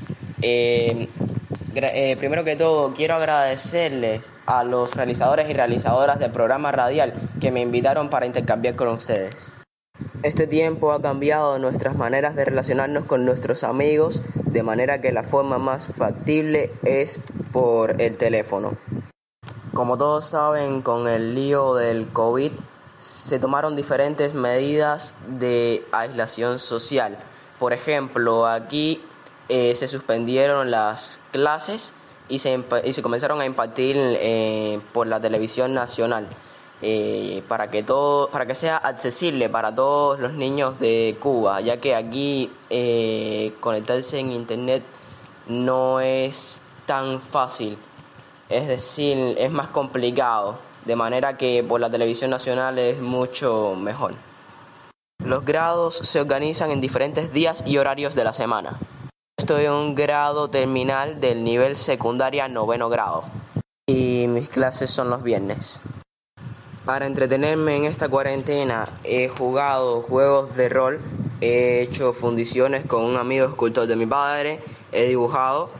Primero que todo, quiero agradecerles a los realizadores y realizadoras del programa radial que me invitaron para intercambiar con ustedes. Este tiempo ha cambiado nuestras maneras de relacionarnos con nuestros amigos, de manera que la forma más factible es por el teléfono. Como todos saben, con el lío del COVID se tomaron diferentes medidas de aislación social. Por ejemplo, aquí se suspendieron las clases y se comenzaron a impartir por la televisión nacional. Para que sea accesible para todos los niños de Cuba, ya que aquí conectarse en internet no es tan fácil, es decir, es más complicado, de manera que por la televisión nacional es mucho mejor. Los grados se organizan en diferentes días y horarios de la semana. Estoy en un grado terminal del nivel secundaria 9º grado y mis clases son los viernes. Para entretenerme en esta cuarentena he jugado juegos de rol, he hecho fundiciones con un amigo escultor de mi padre, he dibujado,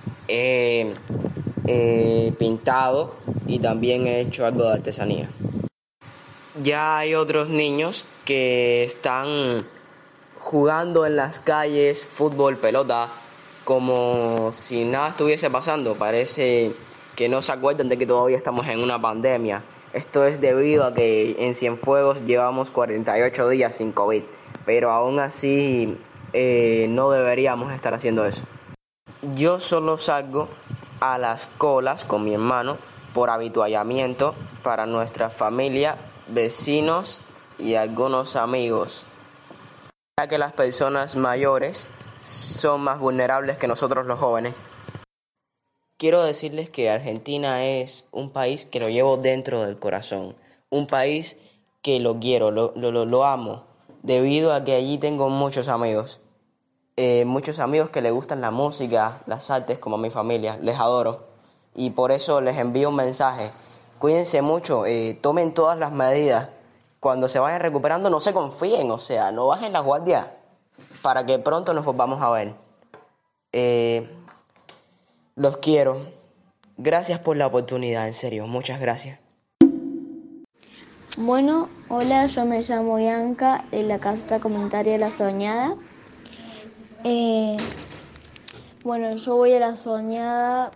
he pintado y también he hecho algo de artesanía. Ya hay otros niños que están jugando en las calles fútbol, pelota, como si nada estuviese pasando. Parece que no se acuerdan de que todavía estamos en una pandemia. Esto es debido a que en Cienfuegos llevamos 48 días sin COVID, pero aún así no deberíamos estar haciendo eso. Yo solo salgo a las colas con mi hermano por habituallamiento para nuestra familia, vecinos y algunos amigos, ya que las personas mayores son más vulnerables que nosotros los jóvenes. Quiero decirles que Argentina es un país que lo llevo dentro del corazón, un país que lo quiero, lo amo, debido a que allí tengo muchos amigos que les gustan la música, las artes, como mi familia, les adoro, y por eso les envío un mensaje: cuídense mucho, tomen todas las medidas, cuando se vayan recuperando no se confíen, o sea, no bajen la guardia, para que pronto nos volvamos a ver. Los quiero. Gracias por la oportunidad, en serio, muchas gracias.
Bueno, hola, yo me llamo Bianca, de la Caseta Comunitaria La Soñada. Bueno, yo voy a La Soñada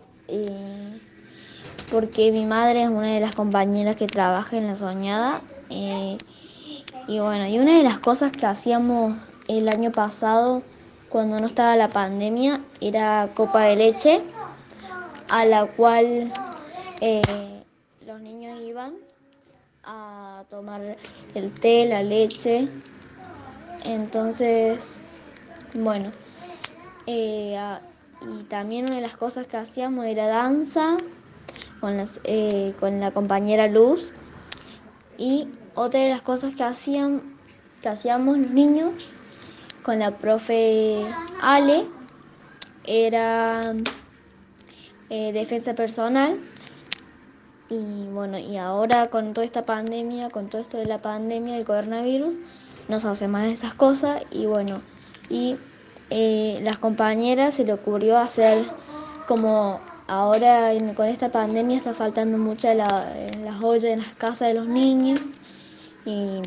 porque mi madre es una de las compañeras que trabaja en La Soñada. Y bueno, y una de las cosas que hacíamos el año pasado, cuando no estaba la pandemia, era copa de leche, a la cual los niños iban a tomar el té, la leche. Entonces, bueno, y también una de las cosas que hacíamos era danza con la compañera Luz. Y otra de las cosas que hacíamos los niños con la profe Ale era defensa personal. Y bueno, y ahora con toda esta pandemia, con todo esto de la pandemia del coronavirus, no se hacen más esas cosas. Y bueno, y las compañeras se le ocurrió hacer, como ahora con esta pandemia está faltando mucho las ollas en las casas de los niños, y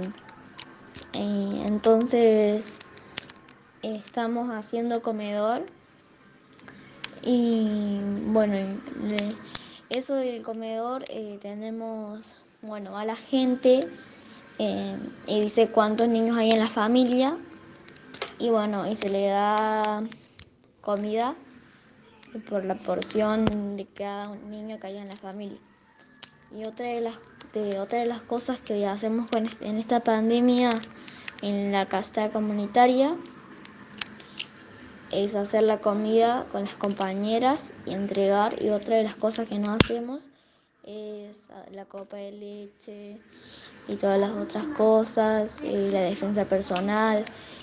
entonces estamos haciendo comedor. Y bueno, eso del comedor, tenemos, bueno, va la gente y dice cuántos niños hay en la familia, y bueno, y se le da comida por la porción de cada niño que haya en la familia. Y otra de las cosas que hacemos en esta pandemia en la casa comunitaria es hacer la comida con las compañeras y entregar. Y otra de las cosas que no hacemos es la copa de leche y todas las otras cosas, la defensa personal.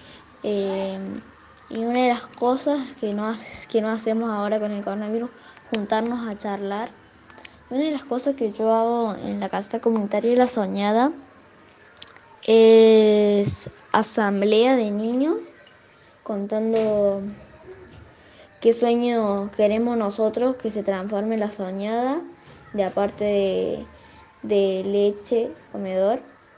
Y una de las cosas que no hacemos ahora con el coronavirus, juntarnos a charlar. Una de las cosas que yo hago en la casa comunitaria de La Soñada es asamblea de niños, contando qué sueño queremos nosotros que se transforme en La Soñada, de aparte de leche, comedor.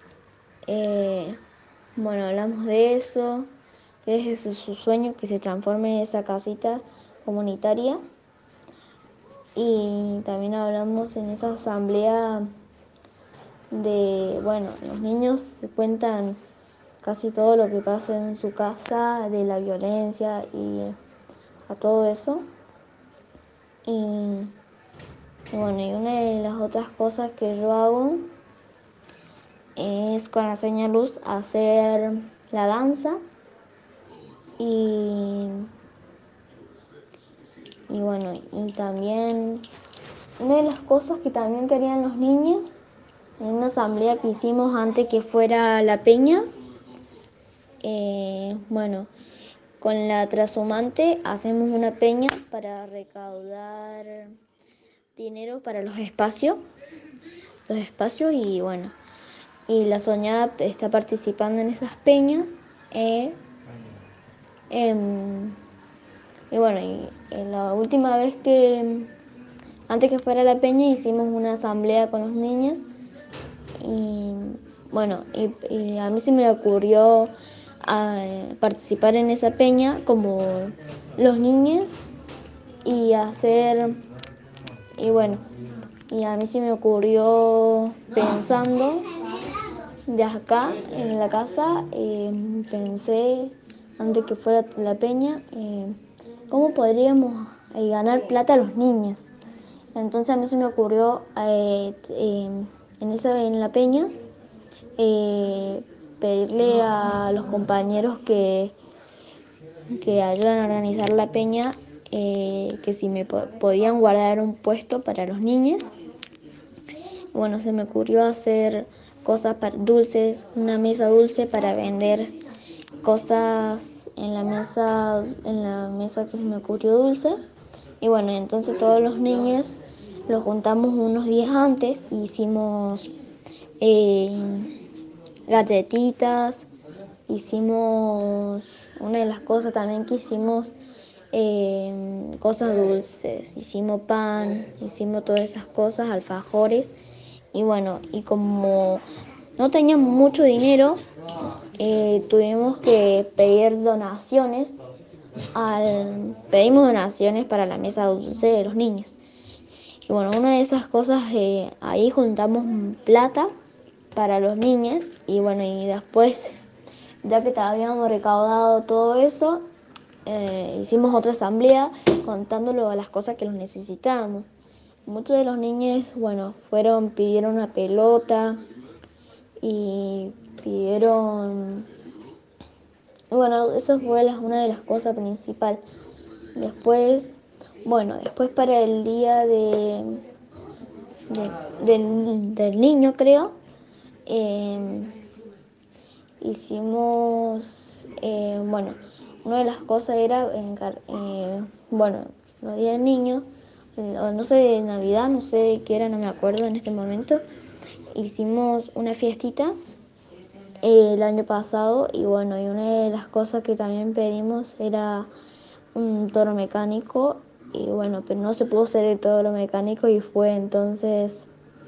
Bueno, hablamos de eso, que es su sueño, que se transforme en esa casita comunitaria. Y también hablamos en esa asamblea de, bueno, los niños se cuentan casi todo lo que pasa en su casa, de la violencia y a todo eso. Y bueno, y una de las otras cosas que yo hago es con la señora Luz hacer la danza. Y bueno, y también una de las cosas que también querían los niños en una asamblea que hicimos antes que fuera la peña, bueno, con la trashumante hacemos una peña para recaudar dinero para los espacios y bueno, y La Soñada está participando en esas peñas. Y bueno, la última vez antes que fuera la peña, hicimos una asamblea con los niños y bueno, y a mí se me ocurrió participar en esa peña como los niños y bueno, y a mí se me ocurrió pensando de acá en la casa, pensé antes que fuera la peña, cómo podríamos ganar plata a los niños. Entonces a mí se me ocurrió en la peña pedirle a los compañeros que ayudan a organizar la peña que si me podían guardar un puesto para los niños. Bueno, se me ocurrió hacer cosas dulces, una mesa dulce para vender cosas en la mesa que se me ocurrió dulce. Y bueno, entonces todos los niños los juntamos unos días antes y hicimos galletitas, hicimos, una de las cosas también que hicimos, cosas dulces, hicimos pan, hicimos todas esas cosas, alfajores. Y bueno, y como no teníamos mucho dinero, tuvimos que pedir donaciones. Pedimos donaciones para la mesa dulce de los niños. Y bueno, una de esas cosas, ahí juntamos plata para los niños. Y bueno, y después, ya que habíamos recaudado todo eso, hicimos otra asamblea contándolo a las cosas que los necesitábamos. Muchos de los niños, bueno, pidieron una pelota y pidieron... Bueno, eso fue una de las cosas principales. Después para el día del niño, creo, hicimos, una de las cosas era, los días del niño, no sé, de Navidad, no sé de qué era, no me acuerdo en este momento, hicimos una fiestita el año pasado y bueno, y una de las cosas que también pedimos era un toro mecánico y bueno, pero no se pudo hacer el toro mecánico y fue entonces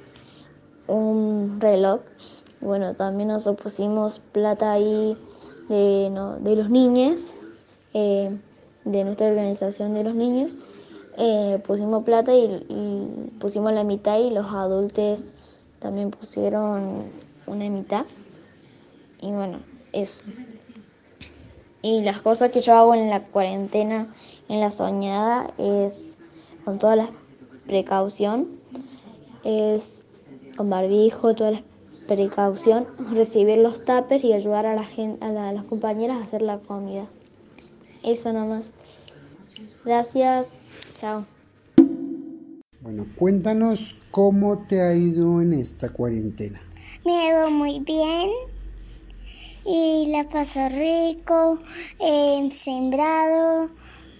un reloj. Bueno, también nosotros pusimos plata ahí de los niños, de nuestra organización de los niños. Pusimos plata y pusimos la mitad y los adultos también pusieron una mitad. Y bueno, eso. Y las cosas que yo hago en la cuarentena, en La Soñada, es con toda la precaución, es con barbijo, toda la precaución, recibir los tuppers y ayudar a las compañeras a hacer la comida. Eso nomás. Gracias. Chao.
Bueno, cuéntanos cómo te ha ido en esta cuarentena.
Me ha ido muy bien y la paso rico, sembrado,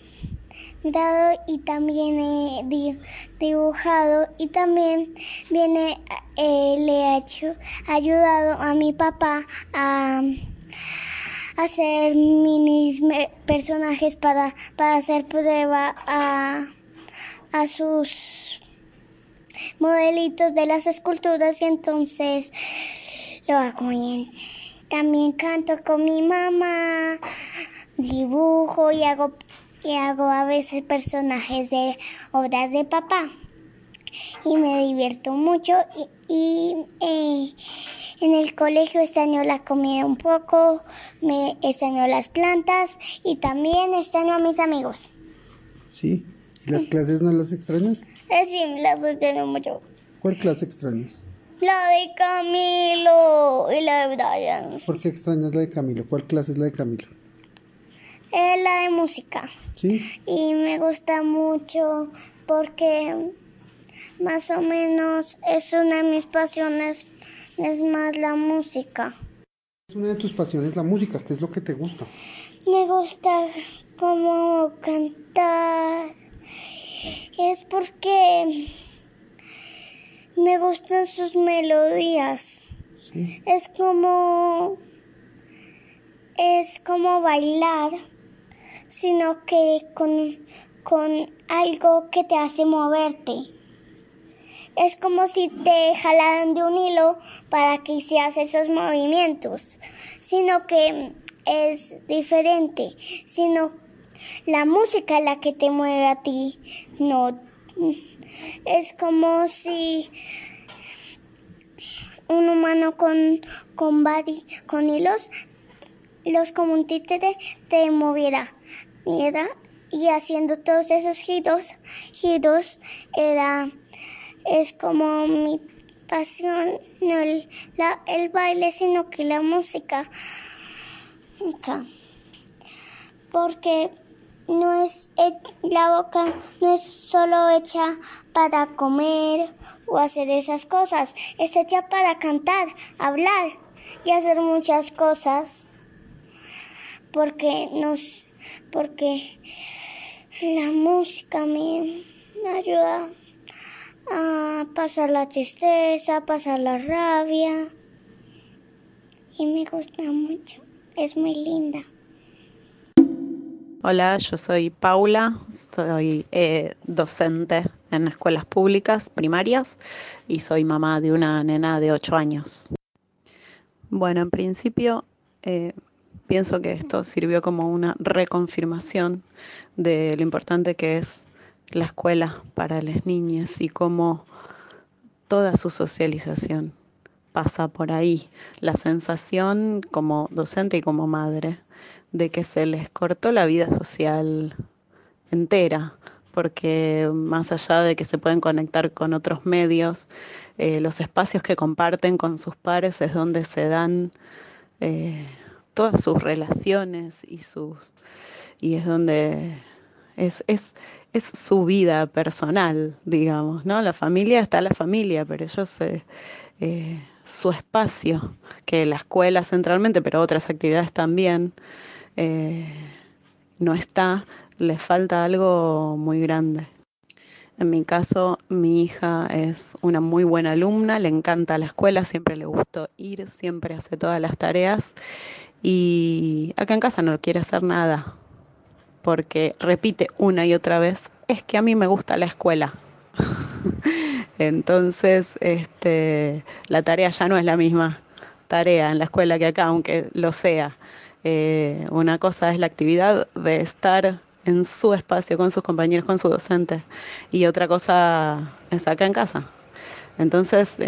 y también he dibujado y también le he ayudado a mi papá a hacer minis personajes para hacer prueba a sus modelitos de las esculturas, y entonces lo hago bien. También canto con mi mamá, dibujo y hago a veces personajes de obras de papá y me divierto mucho y en el colegio extraño la comida un poco, me extraño las plantas y también extraño a mis amigos.
¿Sí? ¿Y las clases no las extrañas?
Sí, las extraño mucho.
¿Cuál clase extrañas?
La de Camilo y la de Brian.
¿Por qué extrañas la de Camilo? ¿Cuál clase es la de Camilo?
La de música.
¿Sí?
Y me gusta mucho porque más o menos es una de mis pasiones, es más la música.
Es una de tus pasiones la música, ¿qué es lo que te gusta?
Me gusta como cantar. Es porque me gustan sus melodías. Es como bailar, sino que con algo que te hace moverte. Es como si te jalaran de un hilo para que hicieras esos movimientos, sino que es diferente, sino la música es la que te mueve a ti. No, es como si un humano con hilos como un títere te moviera. Y haciendo todos esos giros es como mi pasión, no el baile, sino que la música. Porque la boca no es solo hecha para comer o hacer esas cosas, es hecha para cantar, hablar y hacer muchas cosas. Porque la música me ayuda a pasar la tristeza, a pasar la rabia. Y me gusta mucho, es muy linda.
Hola, yo soy Paula, soy docente en escuelas públicas primarias y soy mamá de una nena de 8 años. Bueno, en principio pienso que esto sirvió como una reconfirmación de lo importante que es la escuela para las niñas y cómo toda su socialización pasa por ahí. La sensación como docente y como madre de que se les cortó la vida social entera, porque más allá de que se pueden conectar con otros medios, los espacios que comparten con sus pares es donde se dan todas sus relaciones y es donde es su vida personal, digamos, ¿no? La familia está la familia, pero ellos su espacio, que la escuela centralmente, pero otras actividades también, no está, le falta algo muy grande. En mi caso, mi hija es una muy buena alumna, le encanta la escuela, siempre le gustó ir, siempre hace todas las tareas y acá en casa no quiere hacer nada porque repite una y otra vez, es que a mí me gusta la escuela. Entonces, la tarea ya no es la misma tarea en la escuela que acá, aunque lo sea. Una cosa es la actividad de estar en su espacio con sus compañeros, con su docente, y otra cosa es acá en casa. Entonces,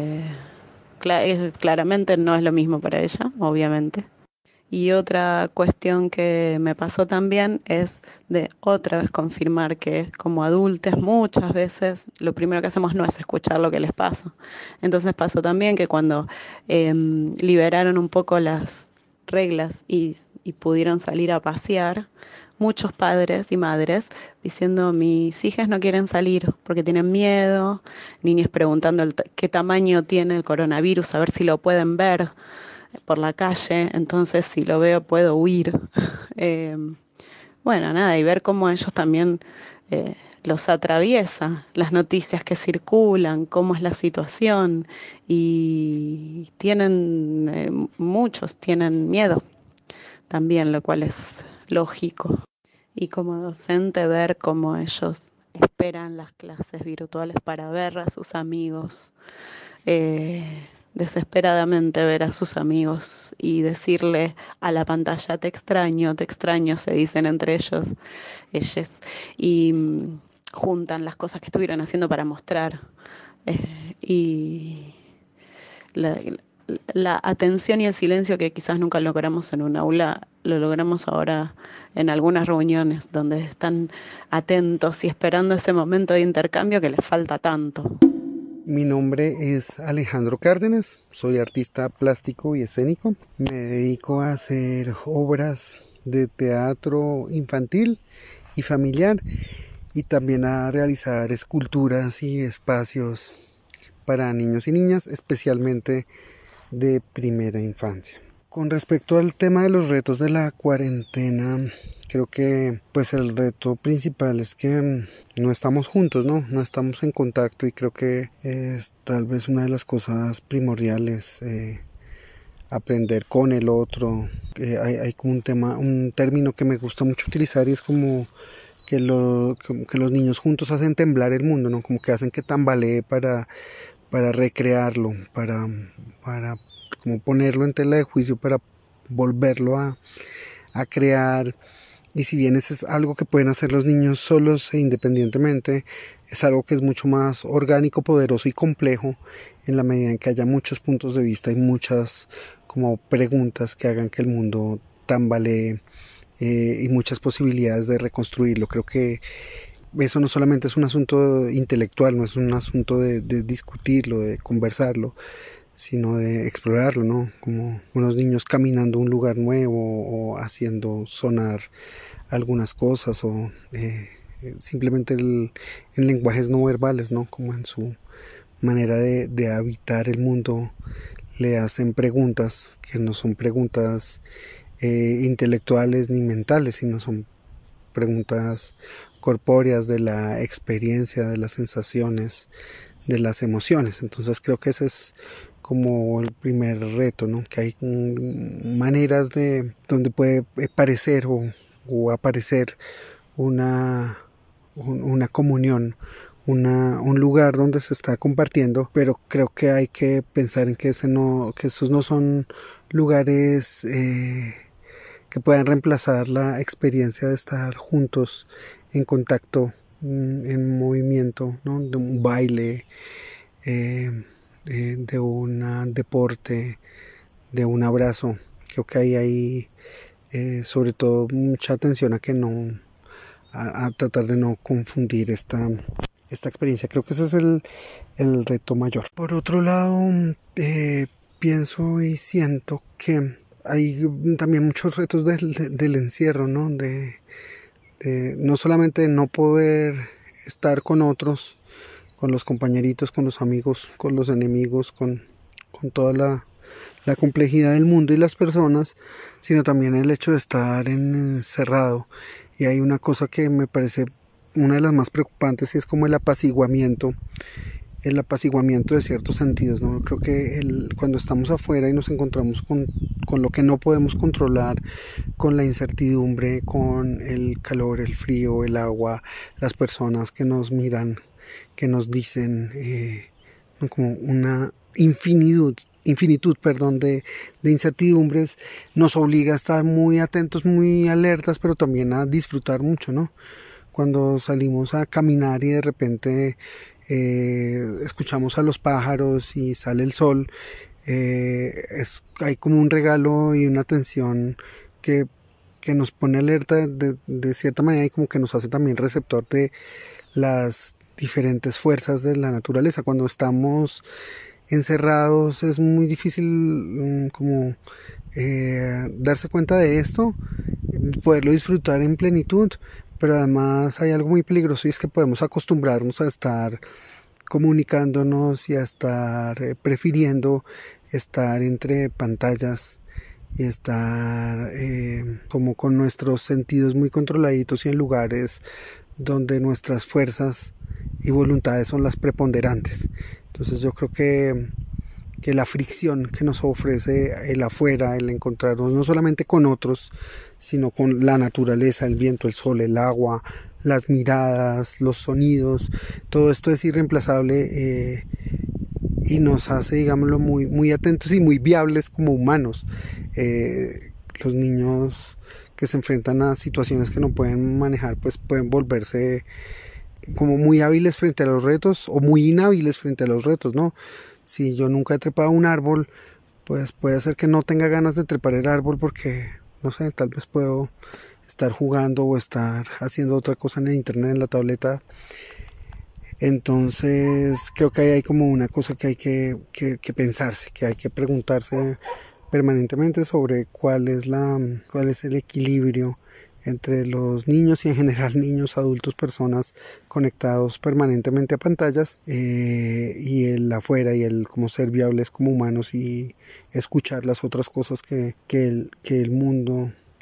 claramente no es lo mismo para ella, obviamente. Y otra cuestión que me pasó también es de otra vez confirmar que como adultos muchas veces lo primero que hacemos no es escuchar lo que les pasa. Entonces pasó también que cuando liberaron un poco las reglas y pudieron salir a pasear, muchos padres y madres diciendo mis hijas no quieren salir porque tienen miedo, niños preguntando qué tamaño tiene el coronavirus, a ver si lo pueden ver por la calle, entonces si lo veo puedo huir. Bueno, nada, y ver cómo ellos también los atraviesa, las noticias que circulan, cómo es la situación, y muchos tienen miedo también, lo cual es lógico. Y como docente ver cómo ellos esperan las clases virtuales para ver a sus amigos, desesperadamente ver a sus amigos y decirle a la pantalla te extraño, se dicen entre ellos, y juntan las cosas que estuvieron haciendo para mostrar, y la atención y el silencio que quizás nunca logramos en un aula, lo logramos ahora en algunas reuniones donde están atentos y esperando ese momento de intercambio que les falta tanto.
Mi nombre es Alejandro Cárdenas, soy artista plástico y escénico. Me dedico a hacer obras de teatro infantil y familiar y también a realizar esculturas y espacios para niños y niñas, especialmente de primera infancia. Con respecto al tema de los retos de la cuarentena, Creo que pues el reto principal es que no estamos juntos, ¿no? No estamos en contacto y creo que es tal vez una de las cosas primordiales, aprender con el otro. Hay como un término que me gusta mucho utilizar y es como como que los niños juntos hacen temblar el mundo, ¿no? Como que hacen que tambalee para recrearlo, para como ponerlo en tela de juicio, para volverlo a crear. Y si bien eso es algo que pueden hacer los niños solos e independientemente, es algo que es mucho más orgánico, poderoso y complejo en la medida en que haya muchos puntos de vista y muchas como preguntas que hagan que el mundo tambalee, y muchas posibilidades de reconstruirlo. Creo que eso no solamente es un asunto intelectual, no es un asunto de discutirlo, de conversarlo, sino de explorarlo, ¿no? Como unos niños caminando un lugar nuevo o haciendo sonar algunas cosas o simplemente en lenguajes no verbales, ¿no? Como en su manera de habitar el mundo, le hacen preguntas que no son preguntas intelectuales ni mentales, sino son preguntas corpóreas de la experiencia, de las sensaciones, de las emociones. Entonces creo que ese es como el primer reto, ¿no? Que hay maneras de donde puede parecer o aparecer una comunión, un lugar donde se está compartiendo, pero creo que hay que pensar en que esos no son lugares que puedan reemplazar la experiencia de estar juntos en contacto, en movimiento, ¿no? De un baile, de un deporte, de un abrazo. Creo que hay sobre todo mucha atención a que no, a tratar de no confundir esta experiencia. Creo que ese es el reto mayor. Por otro lado, pienso y siento que hay también muchos retos del encierro, ¿no? No solamente de no poder estar con otros, con los compañeritos, con los amigos, con los enemigos, con toda la complejidad del mundo y las personas, sino también el hecho de estar encerrado. Y hay una cosa que me parece una de las más preocupantes y es como el apaciguamiento de ciertos sentidos, ¿no? Creo que cuando estamos afuera y nos encontramos con lo que no podemos controlar, con la incertidumbre, con el calor, el frío, el agua, las personas que nos miran, que nos dicen como una infinitud de incertidumbres, nos obliga a estar muy atentos, muy alertas, pero también a disfrutar mucho, ¿no? Cuando salimos a caminar y de repente escuchamos a los pájaros y sale el sol, hay como un regalo y una atención que nos pone alerta de cierta manera y como que nos hace también receptor de las diferentes fuerzas de la naturaleza. Cuando estamos encerrados es muy difícil como darse cuenta de esto, poderlo disfrutar en plenitud, pero además hay algo muy peligroso y es que podemos acostumbrarnos a estar comunicándonos y a estar prefiriendo estar entre pantallas y estar como con nuestros sentidos muy controladitos y en lugares donde nuestras fuerzas y voluntades son las preponderantes. Entonces yo creo que la fricción que nos ofrece el afuera, el encontrarnos no solamente con otros, sino con la naturaleza, el viento, el sol, el agua, las miradas, los sonidos, todo esto es irreemplazable y nos hace, digámoslo, muy, muy atentos y muy viables como humanos. Los niños que se enfrentan a situaciones que no pueden manejar, pues pueden volverse como muy hábiles frente a los retos o muy inhábiles frente a los retos, ¿no? Si yo nunca he trepado un árbol, pues puede ser que no tenga ganas de trepar el árbol porque, no sé, tal vez puedo estar jugando o estar haciendo otra cosa en el internet, en la tableta. Entonces creo que ahí hay como una cosa que hay que pensarse, que hay que preguntarse permanentemente sobre cuál es el equilibrio entre los niños y en general niños, adultos, personas conectados permanentemente a pantallas, y el afuera y el como ser viables como humanos y escuchar las otras cosas que el mundo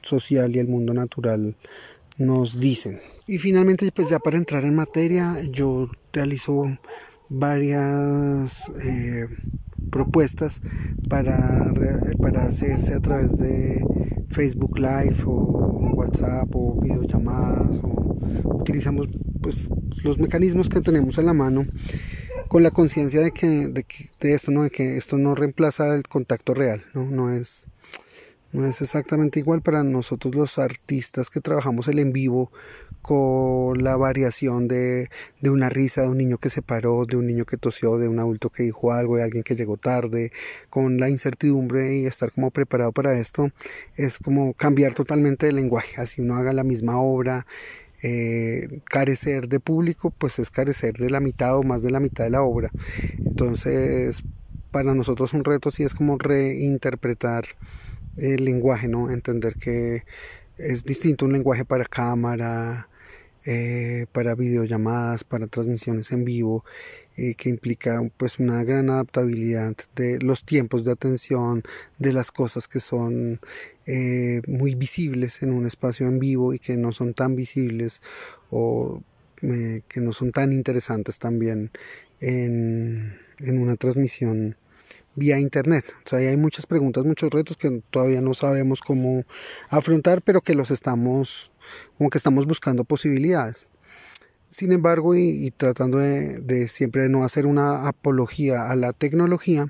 social y el mundo natural nos dicen. Y finalmente, pues ya para entrar en materia, yo realizo varias propuestas para hacerse a través de Facebook Live o WhatsApp o videollamadas, o utilizamos pues los mecanismos que tenemos a la mano, con la conciencia de que esto no reemplaza el contacto real, no es exactamente igual para nosotros los artistas que trabajamos el en vivo, con la variación de una risa de un niño que se paró, de un niño que tosió, de un adulto que dijo algo, de alguien que llegó tarde, con la incertidumbre y estar como preparado para esto. Es como cambiar totalmente el lenguaje, así uno haga la misma obra. Carecer de público pues es carecer de la mitad o más de la mitad de la obra. Entonces para nosotros un reto sí es como reinterpretar el lenguaje, ¿no? Entender que es distinto un lenguaje para cámara, para videollamadas, para transmisiones en vivo, que implica pues una gran adaptabilidad de los tiempos de atención, de las cosas que son muy visibles en un espacio en vivo y que no son tan visibles o que no son tan interesantes también en una transmisión vía internet. O sea, hay muchas preguntas, muchos retos que todavía no sabemos cómo afrontar, pero que estamos buscando posibilidades. Sin embargo, y tratando de siempre de no hacer una apología a la tecnología,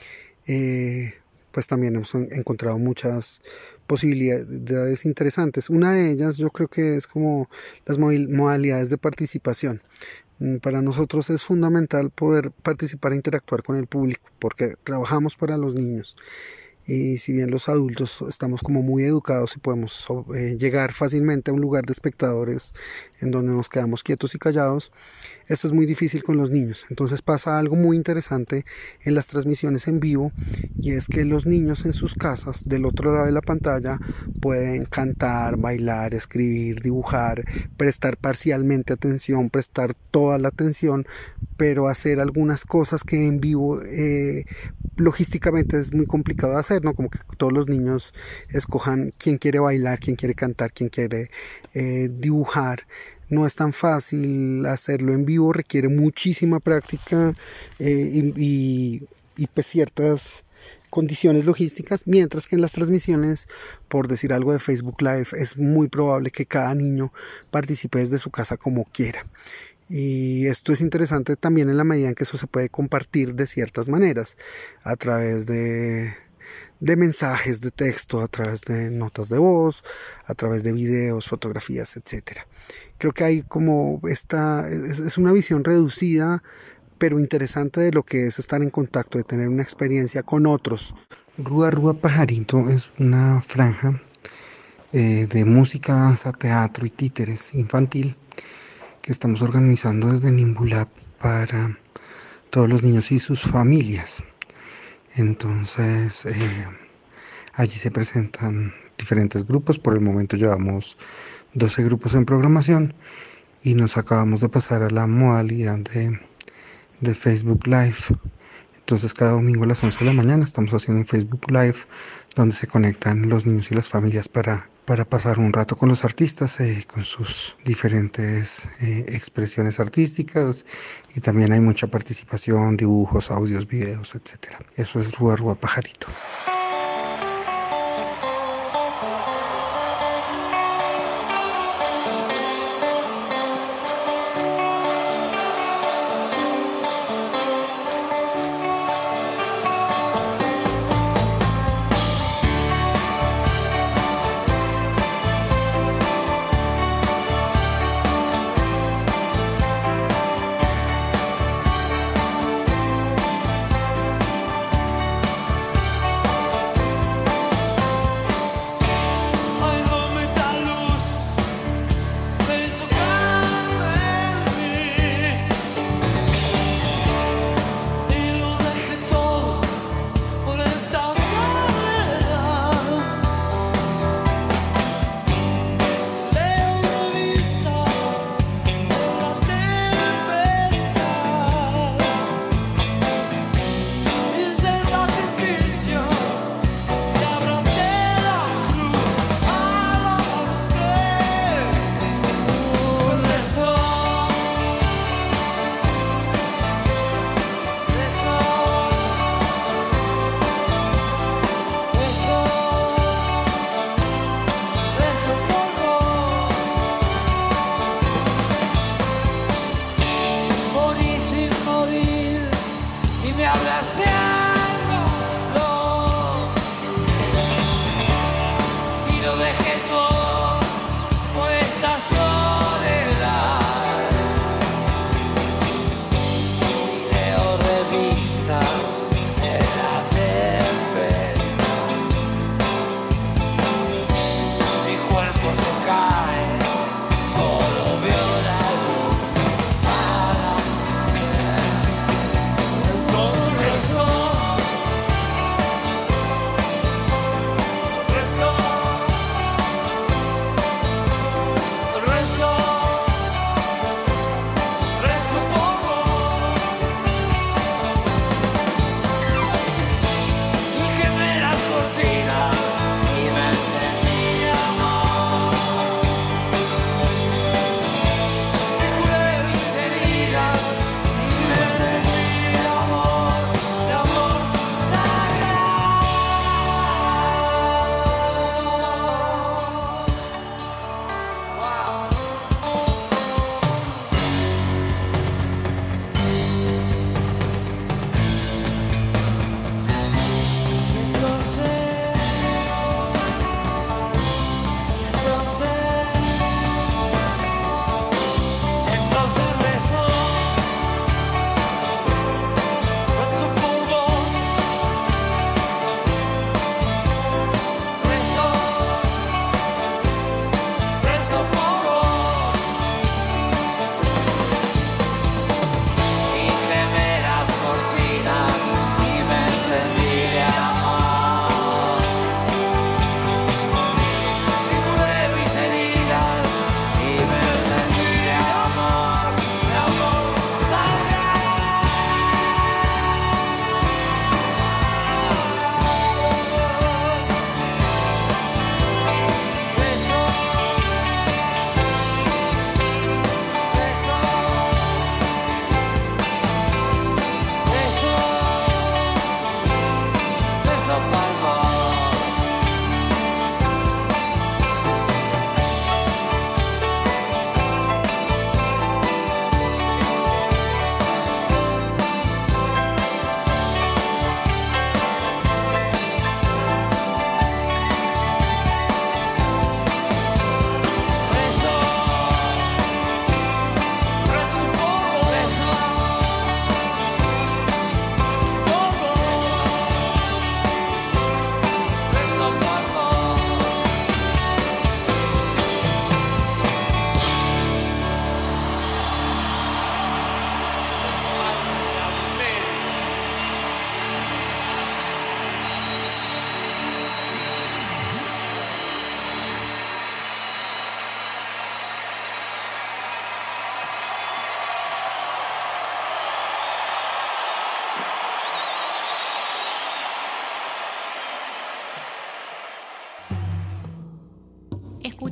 pues también hemos encontrado muchas posibilidades interesantes. Una de ellas yo creo que es como las modalidades de participación. Para nosotros es fundamental poder participar e interactuar con el público, porque trabajamos para los niños. Y si bien los adultos estamos como muy educados y podemos llegar fácilmente a un lugar de espectadores en donde nos quedamos quietos y callados, esto es muy difícil con los niños. Entonces pasa algo muy interesante en las transmisiones en vivo, y es que los niños en sus casas, del otro lado de la pantalla, pueden cantar, bailar, escribir, dibujar, prestar parcialmente atención, prestar toda la atención, pero hacer algunas cosas que en vivo logísticamente es muy complicado de hacer, ¿no? Como que todos los niños escojan quién quiere bailar, quién quiere cantar, quién quiere dibujar. No es tan fácil hacerlo en vivo, requiere muchísima práctica y pues ciertas condiciones logísticas, mientras que en las transmisiones, por decir algo de Facebook Live, es muy probable que cada niño participe desde su casa como quiera. Y esto es interesante también en la medida en que eso se puede compartir de ciertas maneras, a través de mensajes de texto, a través de notas de voz, a través de videos, fotografías, etc. Creo que hay como es una visión reducida pero interesante de lo que es estar en contacto, de tener una experiencia con otros. Rúa Rúa Pajarito es una franja de música, danza, teatro y títeres infantil que estamos organizando desde Nimbulab para todos los niños y sus familias. Entonces allí se presentan diferentes grupos. Por el momento llevamos 12 grupos en programación y nos acabamos de pasar a la modalidad de Facebook Live. Entonces cada domingo a las 11 de la mañana estamos haciendo un Facebook Live donde se conectan los niños y las familias para pasar un rato con los artistas, con sus diferentes expresiones artísticas, y también hay mucha participación, dibujos, audios, videos, etc. Eso es Rúa Rúa Pajarito.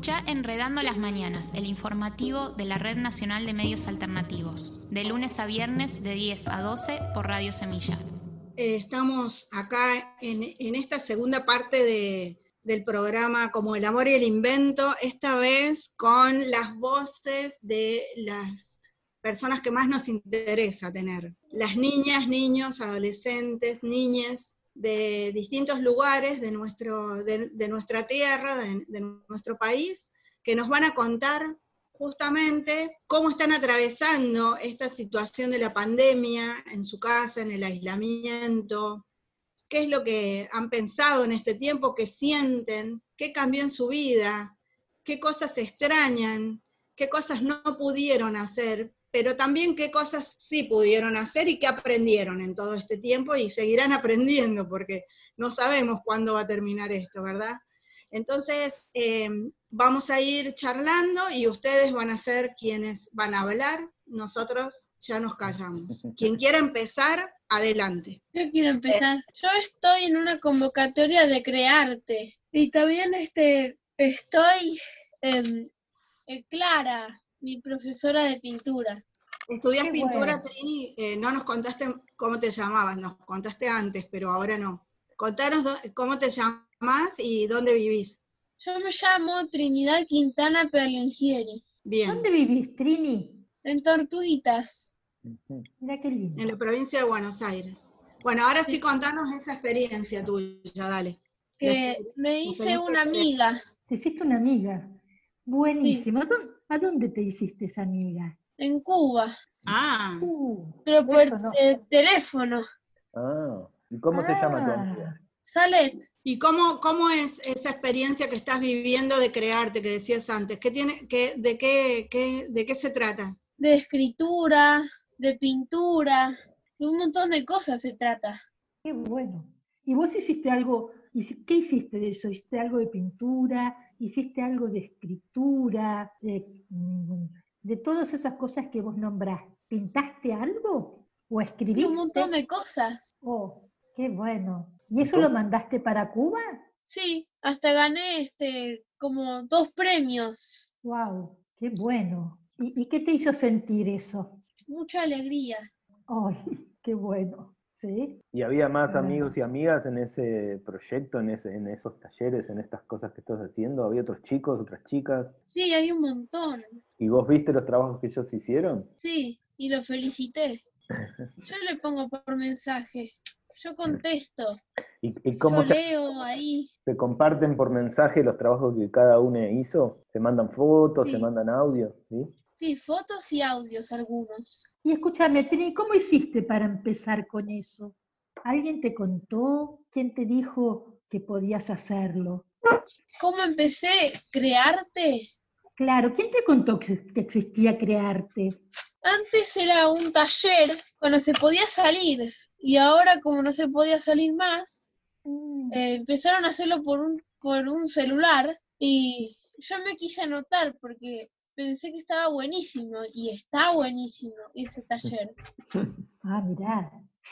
Escuchá Enredando las Mañanas, el informativo de la Red Nacional de Medios Alternativos, de lunes a viernes de 10 a 12 por Radio Semilla.
Estamos acá en esta segunda parte del programa Como el Amor y el Invento, esta vez con las voces de las personas que más nos interesa tener. Las niñas, niños, adolescentes, niñas de distintos lugares de nuestra tierra, de nuestro país, que nos van a contar justamente cómo están atravesando esta situación de la pandemia en su casa, en el aislamiento, qué es lo que han pensado en este tiempo, qué sienten, qué cambió en su vida, qué cosas extrañan, qué cosas no pudieron hacer, pero también qué cosas sí pudieron hacer y qué aprendieron en todo este tiempo y seguirán aprendiendo, porque no sabemos cuándo va a terminar esto, ¿verdad? Entonces, vamos a ir charlando y ustedes van a ser quienes van a hablar, nosotros ya nos callamos. Quien quiera empezar, adelante.
Yo quiero empezar. Yo estoy en una convocatoria de Crearte y también estoy Clara, mi profesora de pintura.
¿Estudias
Qué
pintura,
bueno.
Trini? No nos contaste cómo te llamabas, nos contaste antes, pero ahora no. Contanos cómo te llamas y dónde vivís.
Yo me llamo Trinidad Quintana Perlingieri.
Bien.
¿Dónde vivís, Trini?
En Tortuguitas.
Mira qué lindo.
En la provincia de Buenos Aires. Bueno, ahora sí contanos esa experiencia tuya, dale.
Que me hice una amiga.
¿Te hiciste una amiga? Buenísimo. ¿A dónde te hiciste esa amiga?
En Cuba.
Ah.
Pero por
eso no.
teléfono.
Ah, ¿y cómo se llama tu amiga?
Salet.
¿Y cómo es esa experiencia que estás viviendo de Crearte, que decías antes? ¿De qué se trata?
De escritura, de pintura, de un montón de cosas se trata.
Qué bueno. ¿Y vos hiciste algo? ¿Qué hiciste de eso? ¿Hiciste algo de pintura? ¿Hiciste algo de escritura? De todas esas cosas que vos nombrás. ¿Pintaste algo? ¿O escribiste?
Sí, un montón de cosas.
Oh, qué bueno. ¿Y eso lo mandaste para Cuba?
Sí, hasta gané como 2 premios.
Wow, qué bueno. ¿Y qué te hizo sentir eso?
Mucha alegría.
Ay, qué bueno. ¿Sí?
¿Y había más
Bueno.
amigos y amigas en ese proyecto, en esos talleres, en estas cosas que estás haciendo? ¿Había otros chicos, otras chicas?
Sí, hay un montón.
¿Y vos viste los trabajos que ellos hicieron?
Sí, y lo felicité. Yo le pongo por mensaje. Yo contesto.
¿Y cómo
Yo leo ahí.
se comparten por mensaje los trabajos que cada uno hizo? ¿Se mandan fotos,
Sí.
se mandan audio? ¿Sí?
Sí, fotos y audios algunos.
Y escúchame, Trini, ¿cómo hiciste para empezar con eso? ¿Alguien te contó? ¿Quién te dijo que podías hacerlo?
¿Cómo empecé? ¿Crearte?
Claro, ¿quién te contó que existía Crearte?
Antes era un taller cuando se podía salir. Y ahora, como no se podía salir más, empezaron a hacerlo por un celular. Y yo me quise anotar porque pensé que estaba buenísimo. Y está buenísimo ese taller.
Ah, mirá.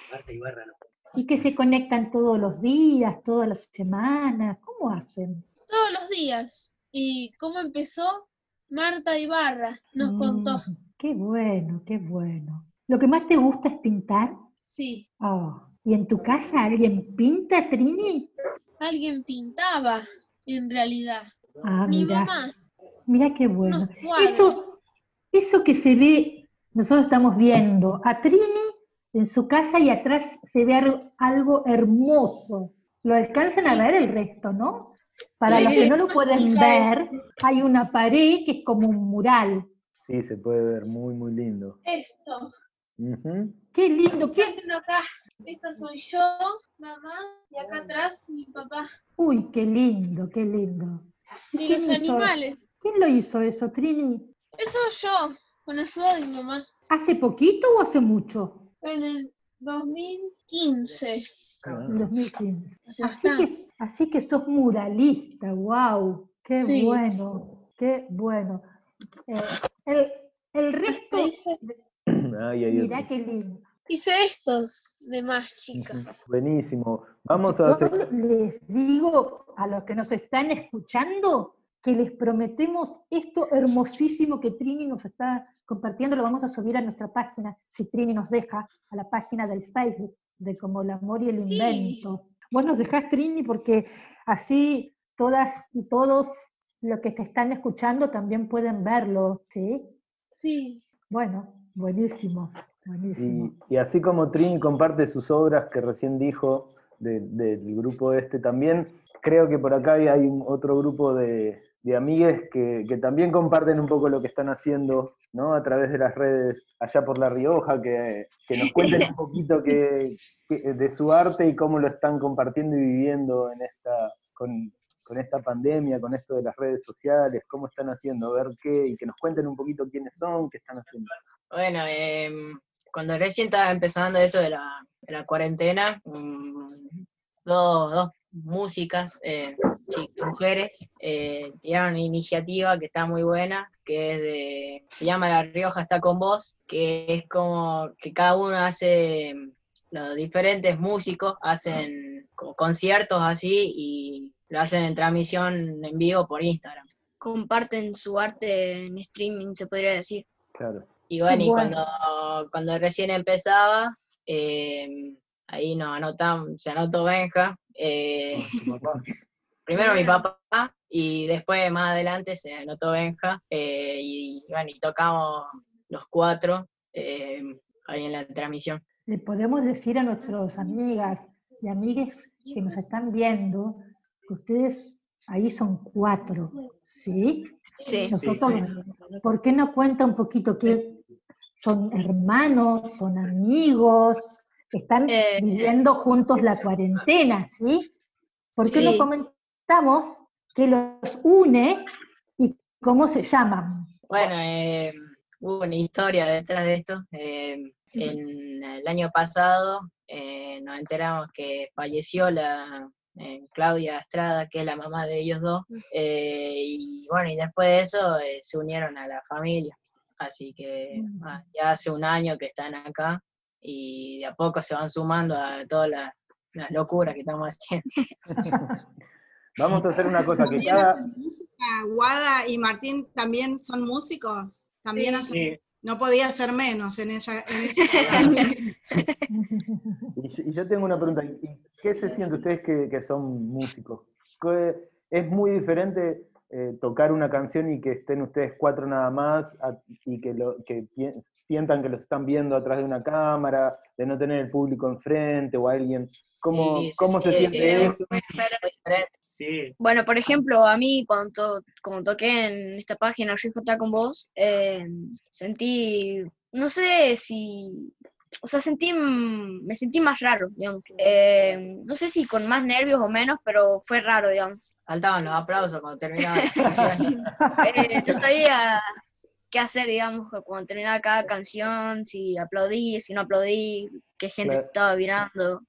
¿Y que se conectan todos los días, todas las semanas? ¿Cómo hacen?
Todos los días. ¿Y cómo empezó? Marta Ibarra nos contó.
Qué bueno, qué bueno. ¿Lo que más te gusta es pintar?
Sí.
Oh. ¿Y en tu casa alguien pinta, Trini?
Alguien pintaba, en realidad.
Ah,
Mi
mira.
mamá.
Mira qué bueno.
Unos cuadros.
Eso que se ve, nosotros estamos viendo a Trini en su casa y atrás se ve algo hermoso. Lo alcanzan a ver el resto, ¿no? Para los que no lo pueden ver, hay una pared que es como un mural.
Sí, se puede ver, muy, muy lindo.
Esto.
Ujú.
Qué lindo.
Acá. Esta soy yo, mamá, y acá atrás mi papá.
Uy, qué lindo, qué lindo.
Y los animales.
¿Quién lo hizo eso, Trini?
Eso yo, con ayuda de mi mamá.
¿Hace poquito o hace mucho?
En el 2015.
En 2015.
Hace
Así que sos muralista, wow, qué
Sí.
bueno, qué bueno. El resto, mirá qué lindo.
Hice estos de más chica.
Buenísimo. Vamos a
Yo
hacer...
les digo a los que nos están escuchando que les prometemos esto hermosísimo que Trini nos está compartiendo, lo vamos a subir a nuestra página, si Trini nos deja, a la página del Facebook, de Como el Amor y el Invento. Vos nos dejás, Trini, porque así todas y todos los que te están escuchando también pueden verlo, ¿sí?
Sí.
Bueno, buenísimo, buenísimo.
Y así como Trini comparte sus obras que recién dijo del grupo también, creo que por acá hay otro grupo de amigues que también comparten un poco lo que están haciendo, ¿no? A través de las redes allá por La Rioja, que nos cuenten un poquito de su arte y cómo lo están compartiendo y viviendo con esta pandemia, con esto de las redes sociales, cómo están haciendo, a ver qué, y que nos cuenten un poquito quiénes son, qué están haciendo.
Bueno, cuando recién estaba empezando esto de la cuarentena, dos músicas, mujeres, tiraron una iniciativa que está muy buena, que se llama La Rioja está con vos, que es como que cada uno hace, los diferentes músicos hacen como conciertos así y lo hacen en transmisión en vivo por Instagram.
Comparten su arte en streaming, se podría decir.
Claro.
Y bueno, y cuando recién empezaba, ahí se anotó Benja. Primero mi papá y después más adelante se anotó Benja. Y bueno, y tocamos los 4 ahí en la transmisión.
Le podemos decir a nuestros amigas y amigues que nos están viendo que ustedes ahí son 4, ¿sí?
Sí.
Nosotros, ¿por qué no cuenta un poquito que son hermanos, son amigos, están viviendo juntos la cuarentena, ¿sí? ¿Por qué no comentamos qué los une y cómo se llaman?
Bueno, hubo una historia detrás de esto. En el año pasado nos enteramos que falleció Claudia Estrada, que es la mamá de ellos dos, y bueno, y después de eso se unieron a la familia. Así que ya hace un año que están acá y de a poco se van sumando a todas las locuras que estamos haciendo.
Vamos a hacer una cosa que
¿También hacen música? ¿Guada y Martín también son músicos? También hacen, no podía ser menos en ese
Y yo tengo una pregunta, ¿qué se siente ustedes que son músicos? ¿Es muy diferente tocar una canción y que estén ustedes 4 nada más y que sientan que los están viendo atrás de una cámara, de no tener el público enfrente o alguien? ¿Cómo se siente eso?
Sí.
Bueno, por ejemplo, a mí cuando toqué en esta página Rioja está con vos, sentí, no sé si, o sea, me sentí más raro, digamos. No sé si con más nervios o menos, pero fue raro, digamos.
Faltaban los aplausos cuando terminaba.
No sabía qué hacer, digamos, cuando terminaba cada canción, si aplaudí, si no aplaudí, qué gente se estaba mirando.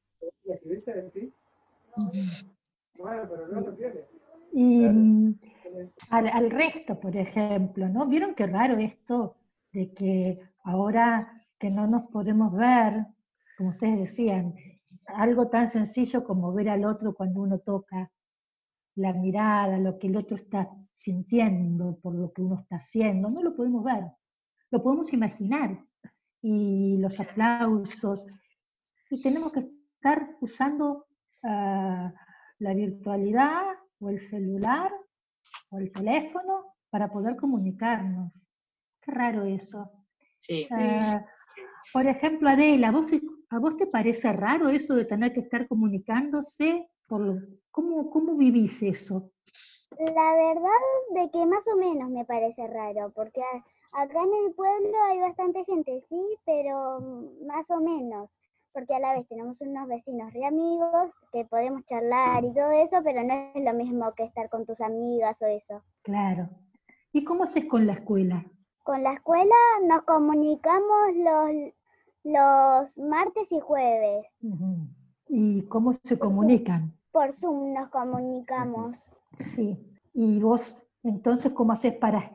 Y al resto, por ejemplo, ¿no? ¿Vieron qué raro esto de que ahora que no nos podemos ver, como ustedes decían, algo tan sencillo como ver al otro cuando uno toca, la mirada, lo que el otro está sintiendo por lo que uno está haciendo, no lo podemos ver, lo podemos imaginar, y los aplausos, y tenemos que estar usando la virtualidad o el celular o el teléfono para poder comunicarnos. Qué raro eso.
Sí.
Por ejemplo, Adela, ¿a vos te parece raro eso de tener que estar comunicándose? ¿Cómo vivís eso?
La verdad de que más o menos me parece raro, porque acá en el pueblo hay bastante gente, sí, pero más o menos, porque a la vez tenemos unos vecinos re amigos que podemos charlar y todo eso, pero no es lo mismo que estar con tus amigas o eso.
Claro. ¿Y cómo haces con la escuela?
Con la escuela nos comunicamos los martes y jueves.
¿Y cómo se comunican?
Por Zoom nos comunicamos.
Sí. ¿Y vos entonces cómo haces para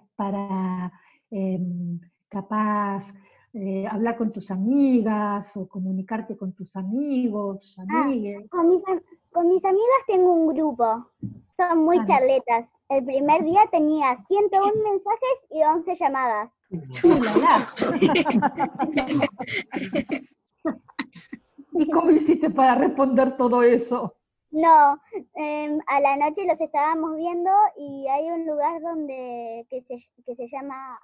capaz hablar con tus amigas o comunicarte con tus amigos, amigues?
Con mis amigas tengo un grupo. Son muy charletas.
el primer día tenía 101 mensajes y 11 llamadas.
¿Y cómo hiciste para responder todo eso?
No, a la noche los estábamos viendo y hay un lugar que se llama,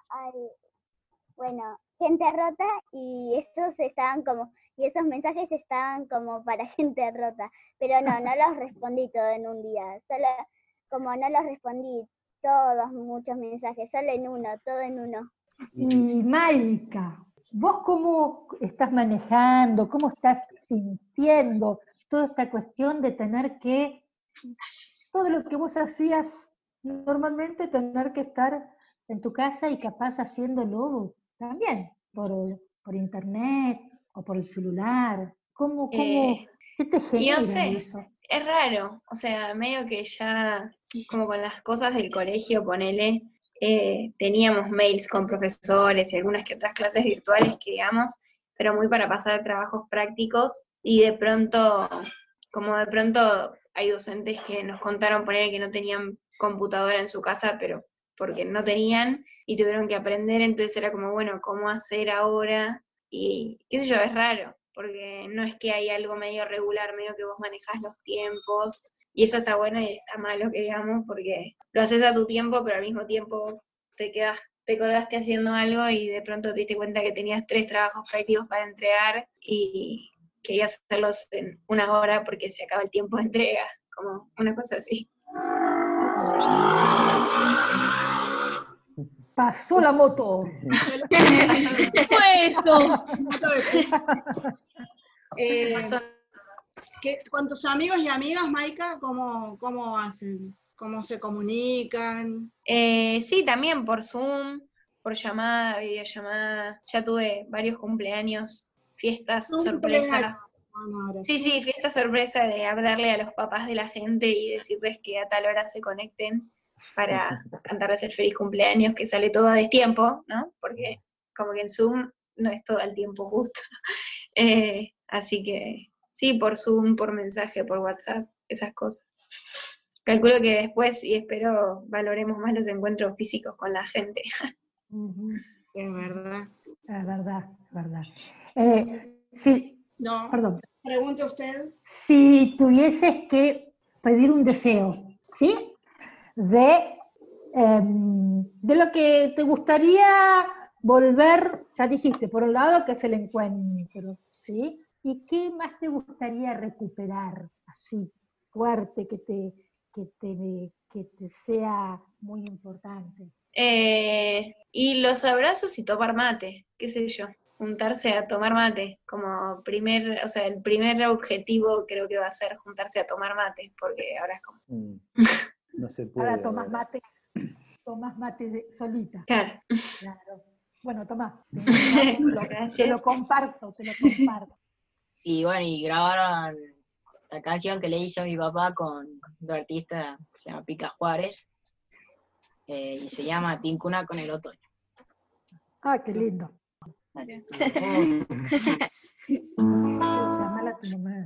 gente rota, y esos mensajes estaban como para gente rota, pero no los respondí todo en un día, solo como no los respondí todos muchos mensajes, solo en uno, todo en uno.
Y Maika, ¿vos cómo estás manejando, cómo estás sintiendo toda esta cuestión de tener que, todo lo que vos hacías normalmente, tener que estar en tu casa y capaz haciéndolo también por internet o por el celular? ¿Qué te genera
no sé,
eso?
es raro, o sea, medio que ya, como con las cosas del colegio, ponele, teníamos mails con profesores y algunas que otras clases virtuales que digamos, pero muy para pasar trabajos prácticos, y de pronto hay docentes que nos contaron poner que no tenían computadora en su casa, pero porque no tenían, y tuvieron que aprender, entonces era como, bueno, ¿cómo hacer ahora? Y qué sé yo, es raro, porque no es que hay algo medio regular, medio que vos manejás los tiempos, y eso está bueno y está malo, que digamos, porque lo haces a tu tiempo, pero al mismo tiempo te colgaste haciendo algo y de pronto te diste cuenta que tenías 3 trabajos prácticos para entregar y querías hacerlos en 1 hora porque se acaba el tiempo de entrega, como una cosa así.
Pasó la moto.
¿Qué fue eso?
Con tus amigos y amigas, Maika, ¿cómo hacen? ¿Cómo se comunican?
Sí, también por Zoom, por llamada, videollamada. Ya tuve varios cumpleaños, fiestas sorpresa. Sí, fiesta sorpresa de hablarle a los papás de la gente y decirles que a tal hora se conecten para cantarles el feliz cumpleaños, que sale todo a destiempo, ¿no? Porque como que en Zoom no es todo el tiempo justo. Así que sí, por Zoom, por mensaje, por WhatsApp, esas cosas. Calculo que después, y espero, valoremos más los encuentros físicos con la gente.
Es verdad.
Es verdad, es verdad. Sí,
no,
perdón.
Pregunte usted.
Si tuvieses que pedir un deseo, ¿sí? De lo que te gustaría volver, ya dijiste, por un lado que es el encuentro, ¿sí? ¿Y qué más te gustaría recuperar, así, fuerte, que te sea muy importante?
Y los abrazos y tomar mate, qué sé yo, juntarse a tomar mate, como el primer objetivo creo que va a ser juntarse a tomar mate, porque ahora es como...
No se puede.
Ahora tomás mate solita.
Claro.
Bueno, tomá.
Gracias.
Te lo comparto.
Y bueno, y grabaron la canción que le hizo a mi papá con un artista que se llama Pica Juárez, y se llama Tincuna con el otoño.
Ah, qué lindo. Llámala a tu mamá.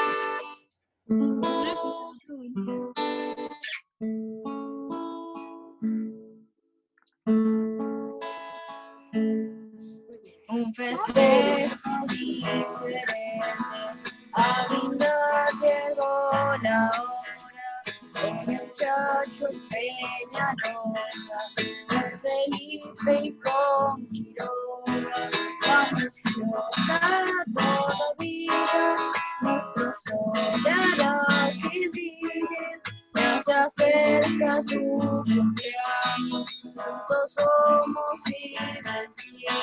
Un festejo diferente, a brindar llegó la hora, el muchacho Peñalosa, con Felipe y con Quiroga, vamos flotar todavía, nuestro sol hará que brilles, ya se acerca tu cumpleaños, juntos somos invencibles.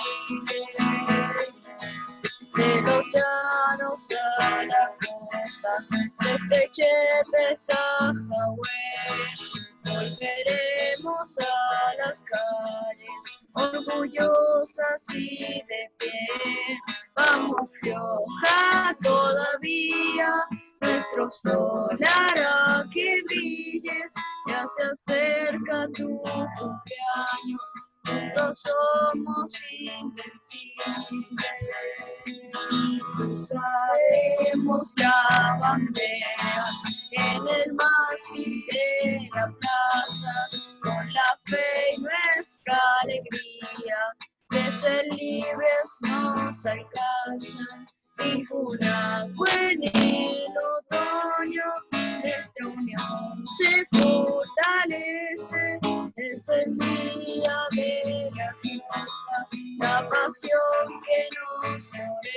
De los llanos a la costa, desde Chepes a Hawái, volveremos a las calles, orgullosas y de pie. Vamos, Rioja, todavía, nuestro sol hará que brilles, ya se acerca tu cumpleaños, juntos somos invencibles. Usaremos la bandera
en el mástil de la plaza, con la fe y nuestra alegría, de ser libres nos alcanzan, ninguna en el otoño, nuestra unión se fortalece, es el día de la fiesta, la pasión que nos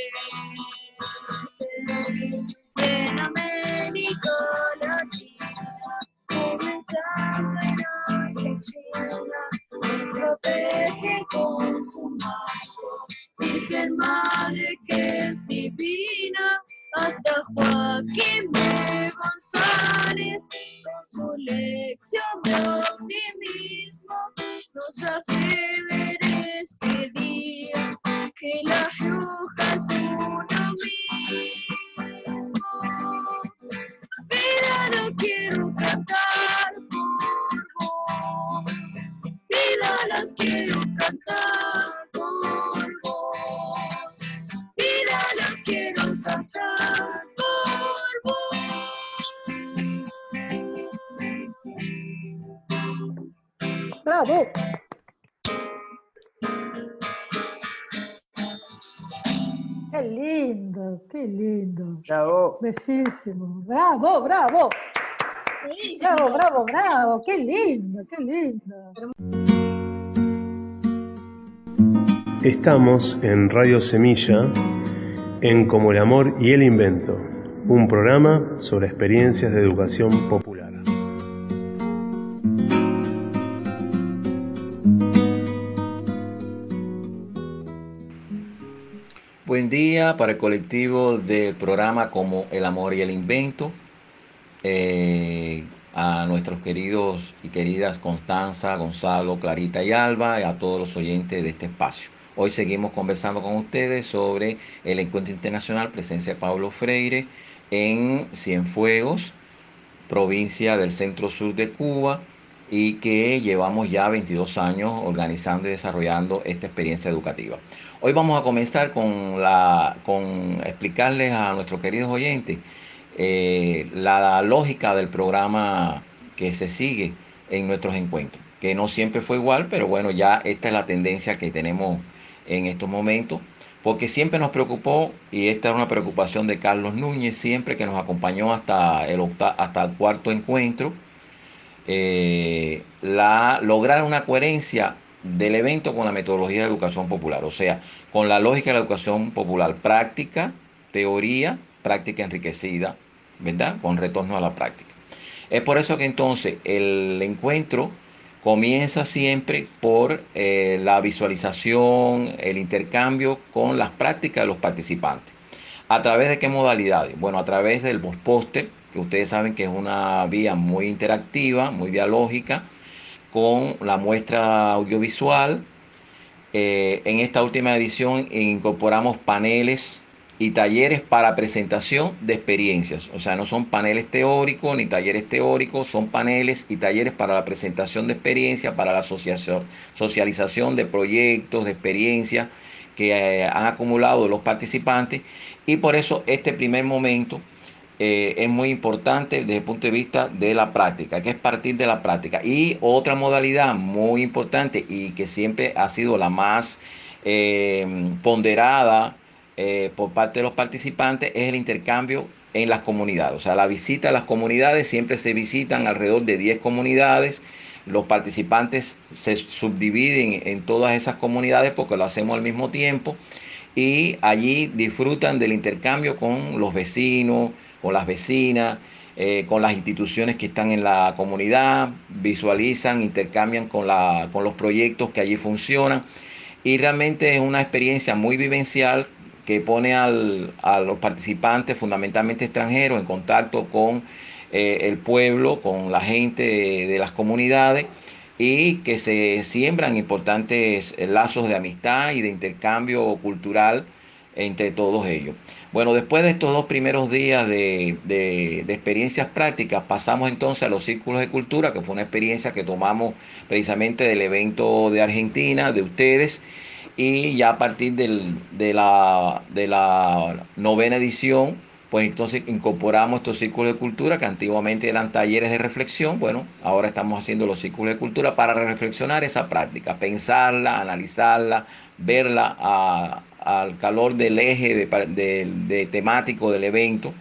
florece. En América Latina, comenzando en Argentina, nos protege con su manto, Virgen Madre que es divina, hasta Joaquín de González, con su lección de optimismo, nos hace ver este día que La Rioja es uno mismo. Vida, no quiero cantar por vos, vida, las quiero cantar por vos, vida, las quiero cantar por vos.
¡Bravo! ¡Qué lindo! ¡Qué lindo!
Bravo.
Bellísimo. ¡Bravo, bravo! ¡Bravo, bravo, bravo! ¡Qué lindo, qué lindo!
Estamos en Radio Semilla, en Como el Amor y el Invento, un programa sobre experiencias de educación popular.
Buen día para el colectivo del programa Como el Amor y el Invento, a nuestros queridos y queridas Constanza, Gonzalo, Clarita y Alba, y a todos los oyentes de este espacio. Hoy seguimos conversando con ustedes sobre el Encuentro Internacional Presencia de Paulo Freire en Cienfuegos, provincia del centro sur de Cuba, y que llevamos ya 22 años organizando y desarrollando esta experiencia educativa. Hoy vamos a comenzar con explicarles a nuestros queridos oyentes la lógica del programa que se sigue en nuestros encuentros, que no siempre fue igual, pero bueno, ya esta es la tendencia que tenemos en estos momentos, porque siempre nos preocupó, y esta es una preocupación de Carlos Núñez, siempre que nos acompañó hasta el cuarto encuentro, lograr una coherencia del evento con la metodología de la educación popular, o sea, con la lógica de la educación popular, práctica, teoría, práctica enriquecida, ¿verdad? Con retorno a la práctica. Es por eso que entonces el encuentro comienza siempre por la visualización, el intercambio con las prácticas de los participantes. ¿A través de qué modalidades? Bueno, a través del post-póster, que ustedes saben que es una vía muy interactiva, muy dialógica, con la muestra audiovisual. En esta última edición incorporamos paneles y talleres para presentación de experiencias. O sea, no son paneles teóricos ni talleres teóricos, son paneles y talleres para la presentación de experiencias, para la socialización de proyectos, de experiencias que han acumulado los participantes. Y por eso este primer momento es muy importante desde el punto de vista de la práctica, que es partir de la práctica. Y otra modalidad muy importante y que siempre ha sido la más ponderada por parte de los participantes es el intercambio en las comunidades. O sea, la visita a las comunidades, siempre se visitan alrededor de 10 comunidades. Los participantes se subdividen en todas esas comunidades porque lo hacemos al mismo tiempo, y allí disfrutan del intercambio con los vecinos, con las vecinas, con las instituciones que están en la comunidad, visualizan, intercambian con los proyectos que allí funcionan, y realmente es una experiencia muy vivencial que pone a los participantes, fundamentalmente extranjeros, en contacto con el pueblo, con la gente de las comunidades, y que se siembran importantes lazos de amistad y de intercambio cultural entre todos ellos. Bueno, después de estos 2 primeros días de experiencias prácticas, pasamos entonces a los círculos de cultura, que fue una experiencia que tomamos precisamente del evento de Argentina, de ustedes, y ya a partir de la 9ª edición pues entonces incorporamos estos círculos de cultura que antiguamente eran talleres de reflexión. Bueno, ahora estamos haciendo los círculos de cultura para reflexionar esa práctica, pensarla, analizarla, verla al calor del eje de temático del evento.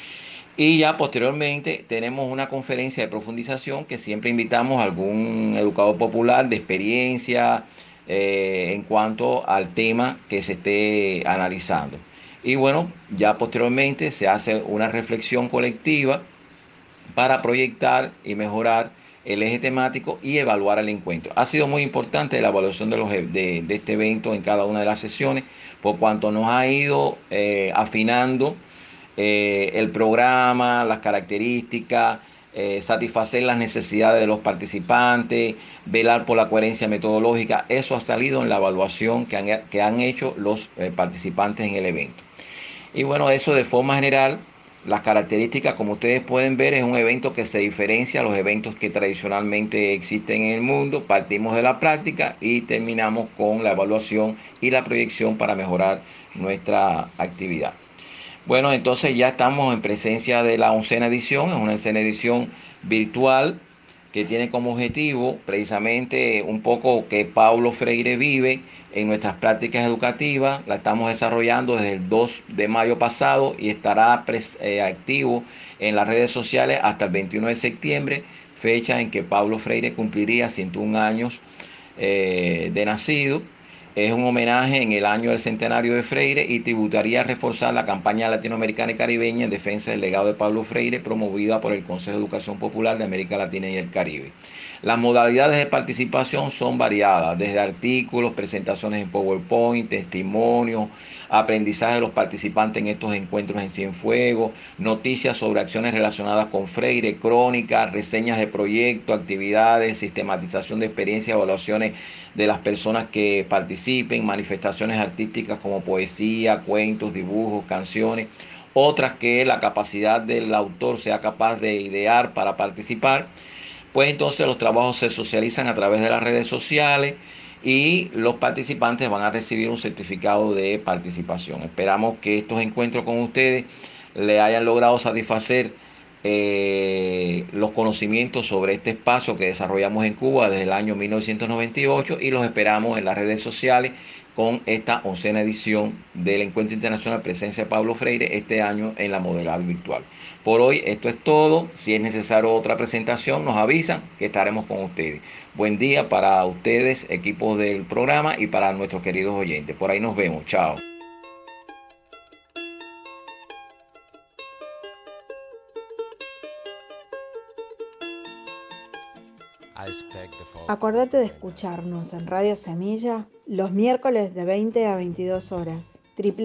Y ya posteriormente tenemos una conferencia de profundización que siempre invitamos a algún educador popular de experiencia en cuanto al tema que se esté analizando. Y bueno, ya posteriormente se hace una reflexión colectiva para proyectar y mejorar el eje temático y evaluar el encuentro. Ha sido muy importante la evaluación de este evento en cada una de las sesiones, por cuanto nos ha ido afinando el programa, las características, satisfacer las necesidades de los participantes, velar por la coherencia metodológica. Eso ha salido en la evaluación que han hecho los participantes en el evento. Y bueno, eso de forma general, las características, como ustedes pueden ver, es un evento que se diferencia a los eventos que tradicionalmente existen en el mundo. Partimos de la práctica y terminamos con la evaluación y la proyección para mejorar nuestra actividad. Bueno, entonces ya estamos en presencia de la 11ª edición, es una 11ª edición virtual que tiene como objetivo precisamente un poco que Paulo Freire vive en nuestras prácticas educativas. La estamos desarrollando desde el 2 de mayo pasado y estará activo en las redes sociales hasta el 21 de septiembre, fecha en que Paulo Freire cumpliría 101 años de nacido. Es un homenaje en el año del centenario de Freire y tributaría a reforzar la campaña latinoamericana y caribeña en defensa del legado de Paulo Freire, promovida por el Consejo de Educación Popular de América Latina y el Caribe. Las modalidades de participación son variadas, desde artículos, presentaciones en PowerPoint, testimonios, aprendizaje de los participantes en estos encuentros en Cienfuegos, noticias sobre acciones relacionadas con Freire, crónicas, reseñas de proyectos, actividades, sistematización de experiencias, evaluaciones de las personas que participen, manifestaciones artísticas como poesía, cuentos, dibujos, canciones, otras que la capacidad del autor sea capaz de idear para participar. Pues entonces los trabajos se socializan a través de las redes sociales y los participantes van a recibir un certificado de participación. Esperamos que estos encuentros con ustedes le hayan logrado satisfacer los conocimientos sobre este espacio que desarrollamos en Cuba desde el año 1998 y los esperamos en las redes sociales con esta 11ª edición del Encuentro Internacional Presencia de Paulo Freire, este año en la modalidad virtual. Por hoy esto es todo. Si es necesario otra presentación, nos avisan que estaremos con ustedes. Buen día para ustedes, equipos del programa, y para nuestros queridos oyentes. Por ahí nos vemos. Chao.
Acordate de escucharnos en Radio Semilla los miércoles de 20 a 22 horas.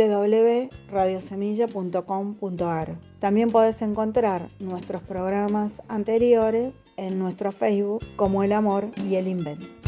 www.radiosemilla.com.ar. También podés encontrar nuestros programas anteriores en nuestro Facebook como El Amor y el Invento.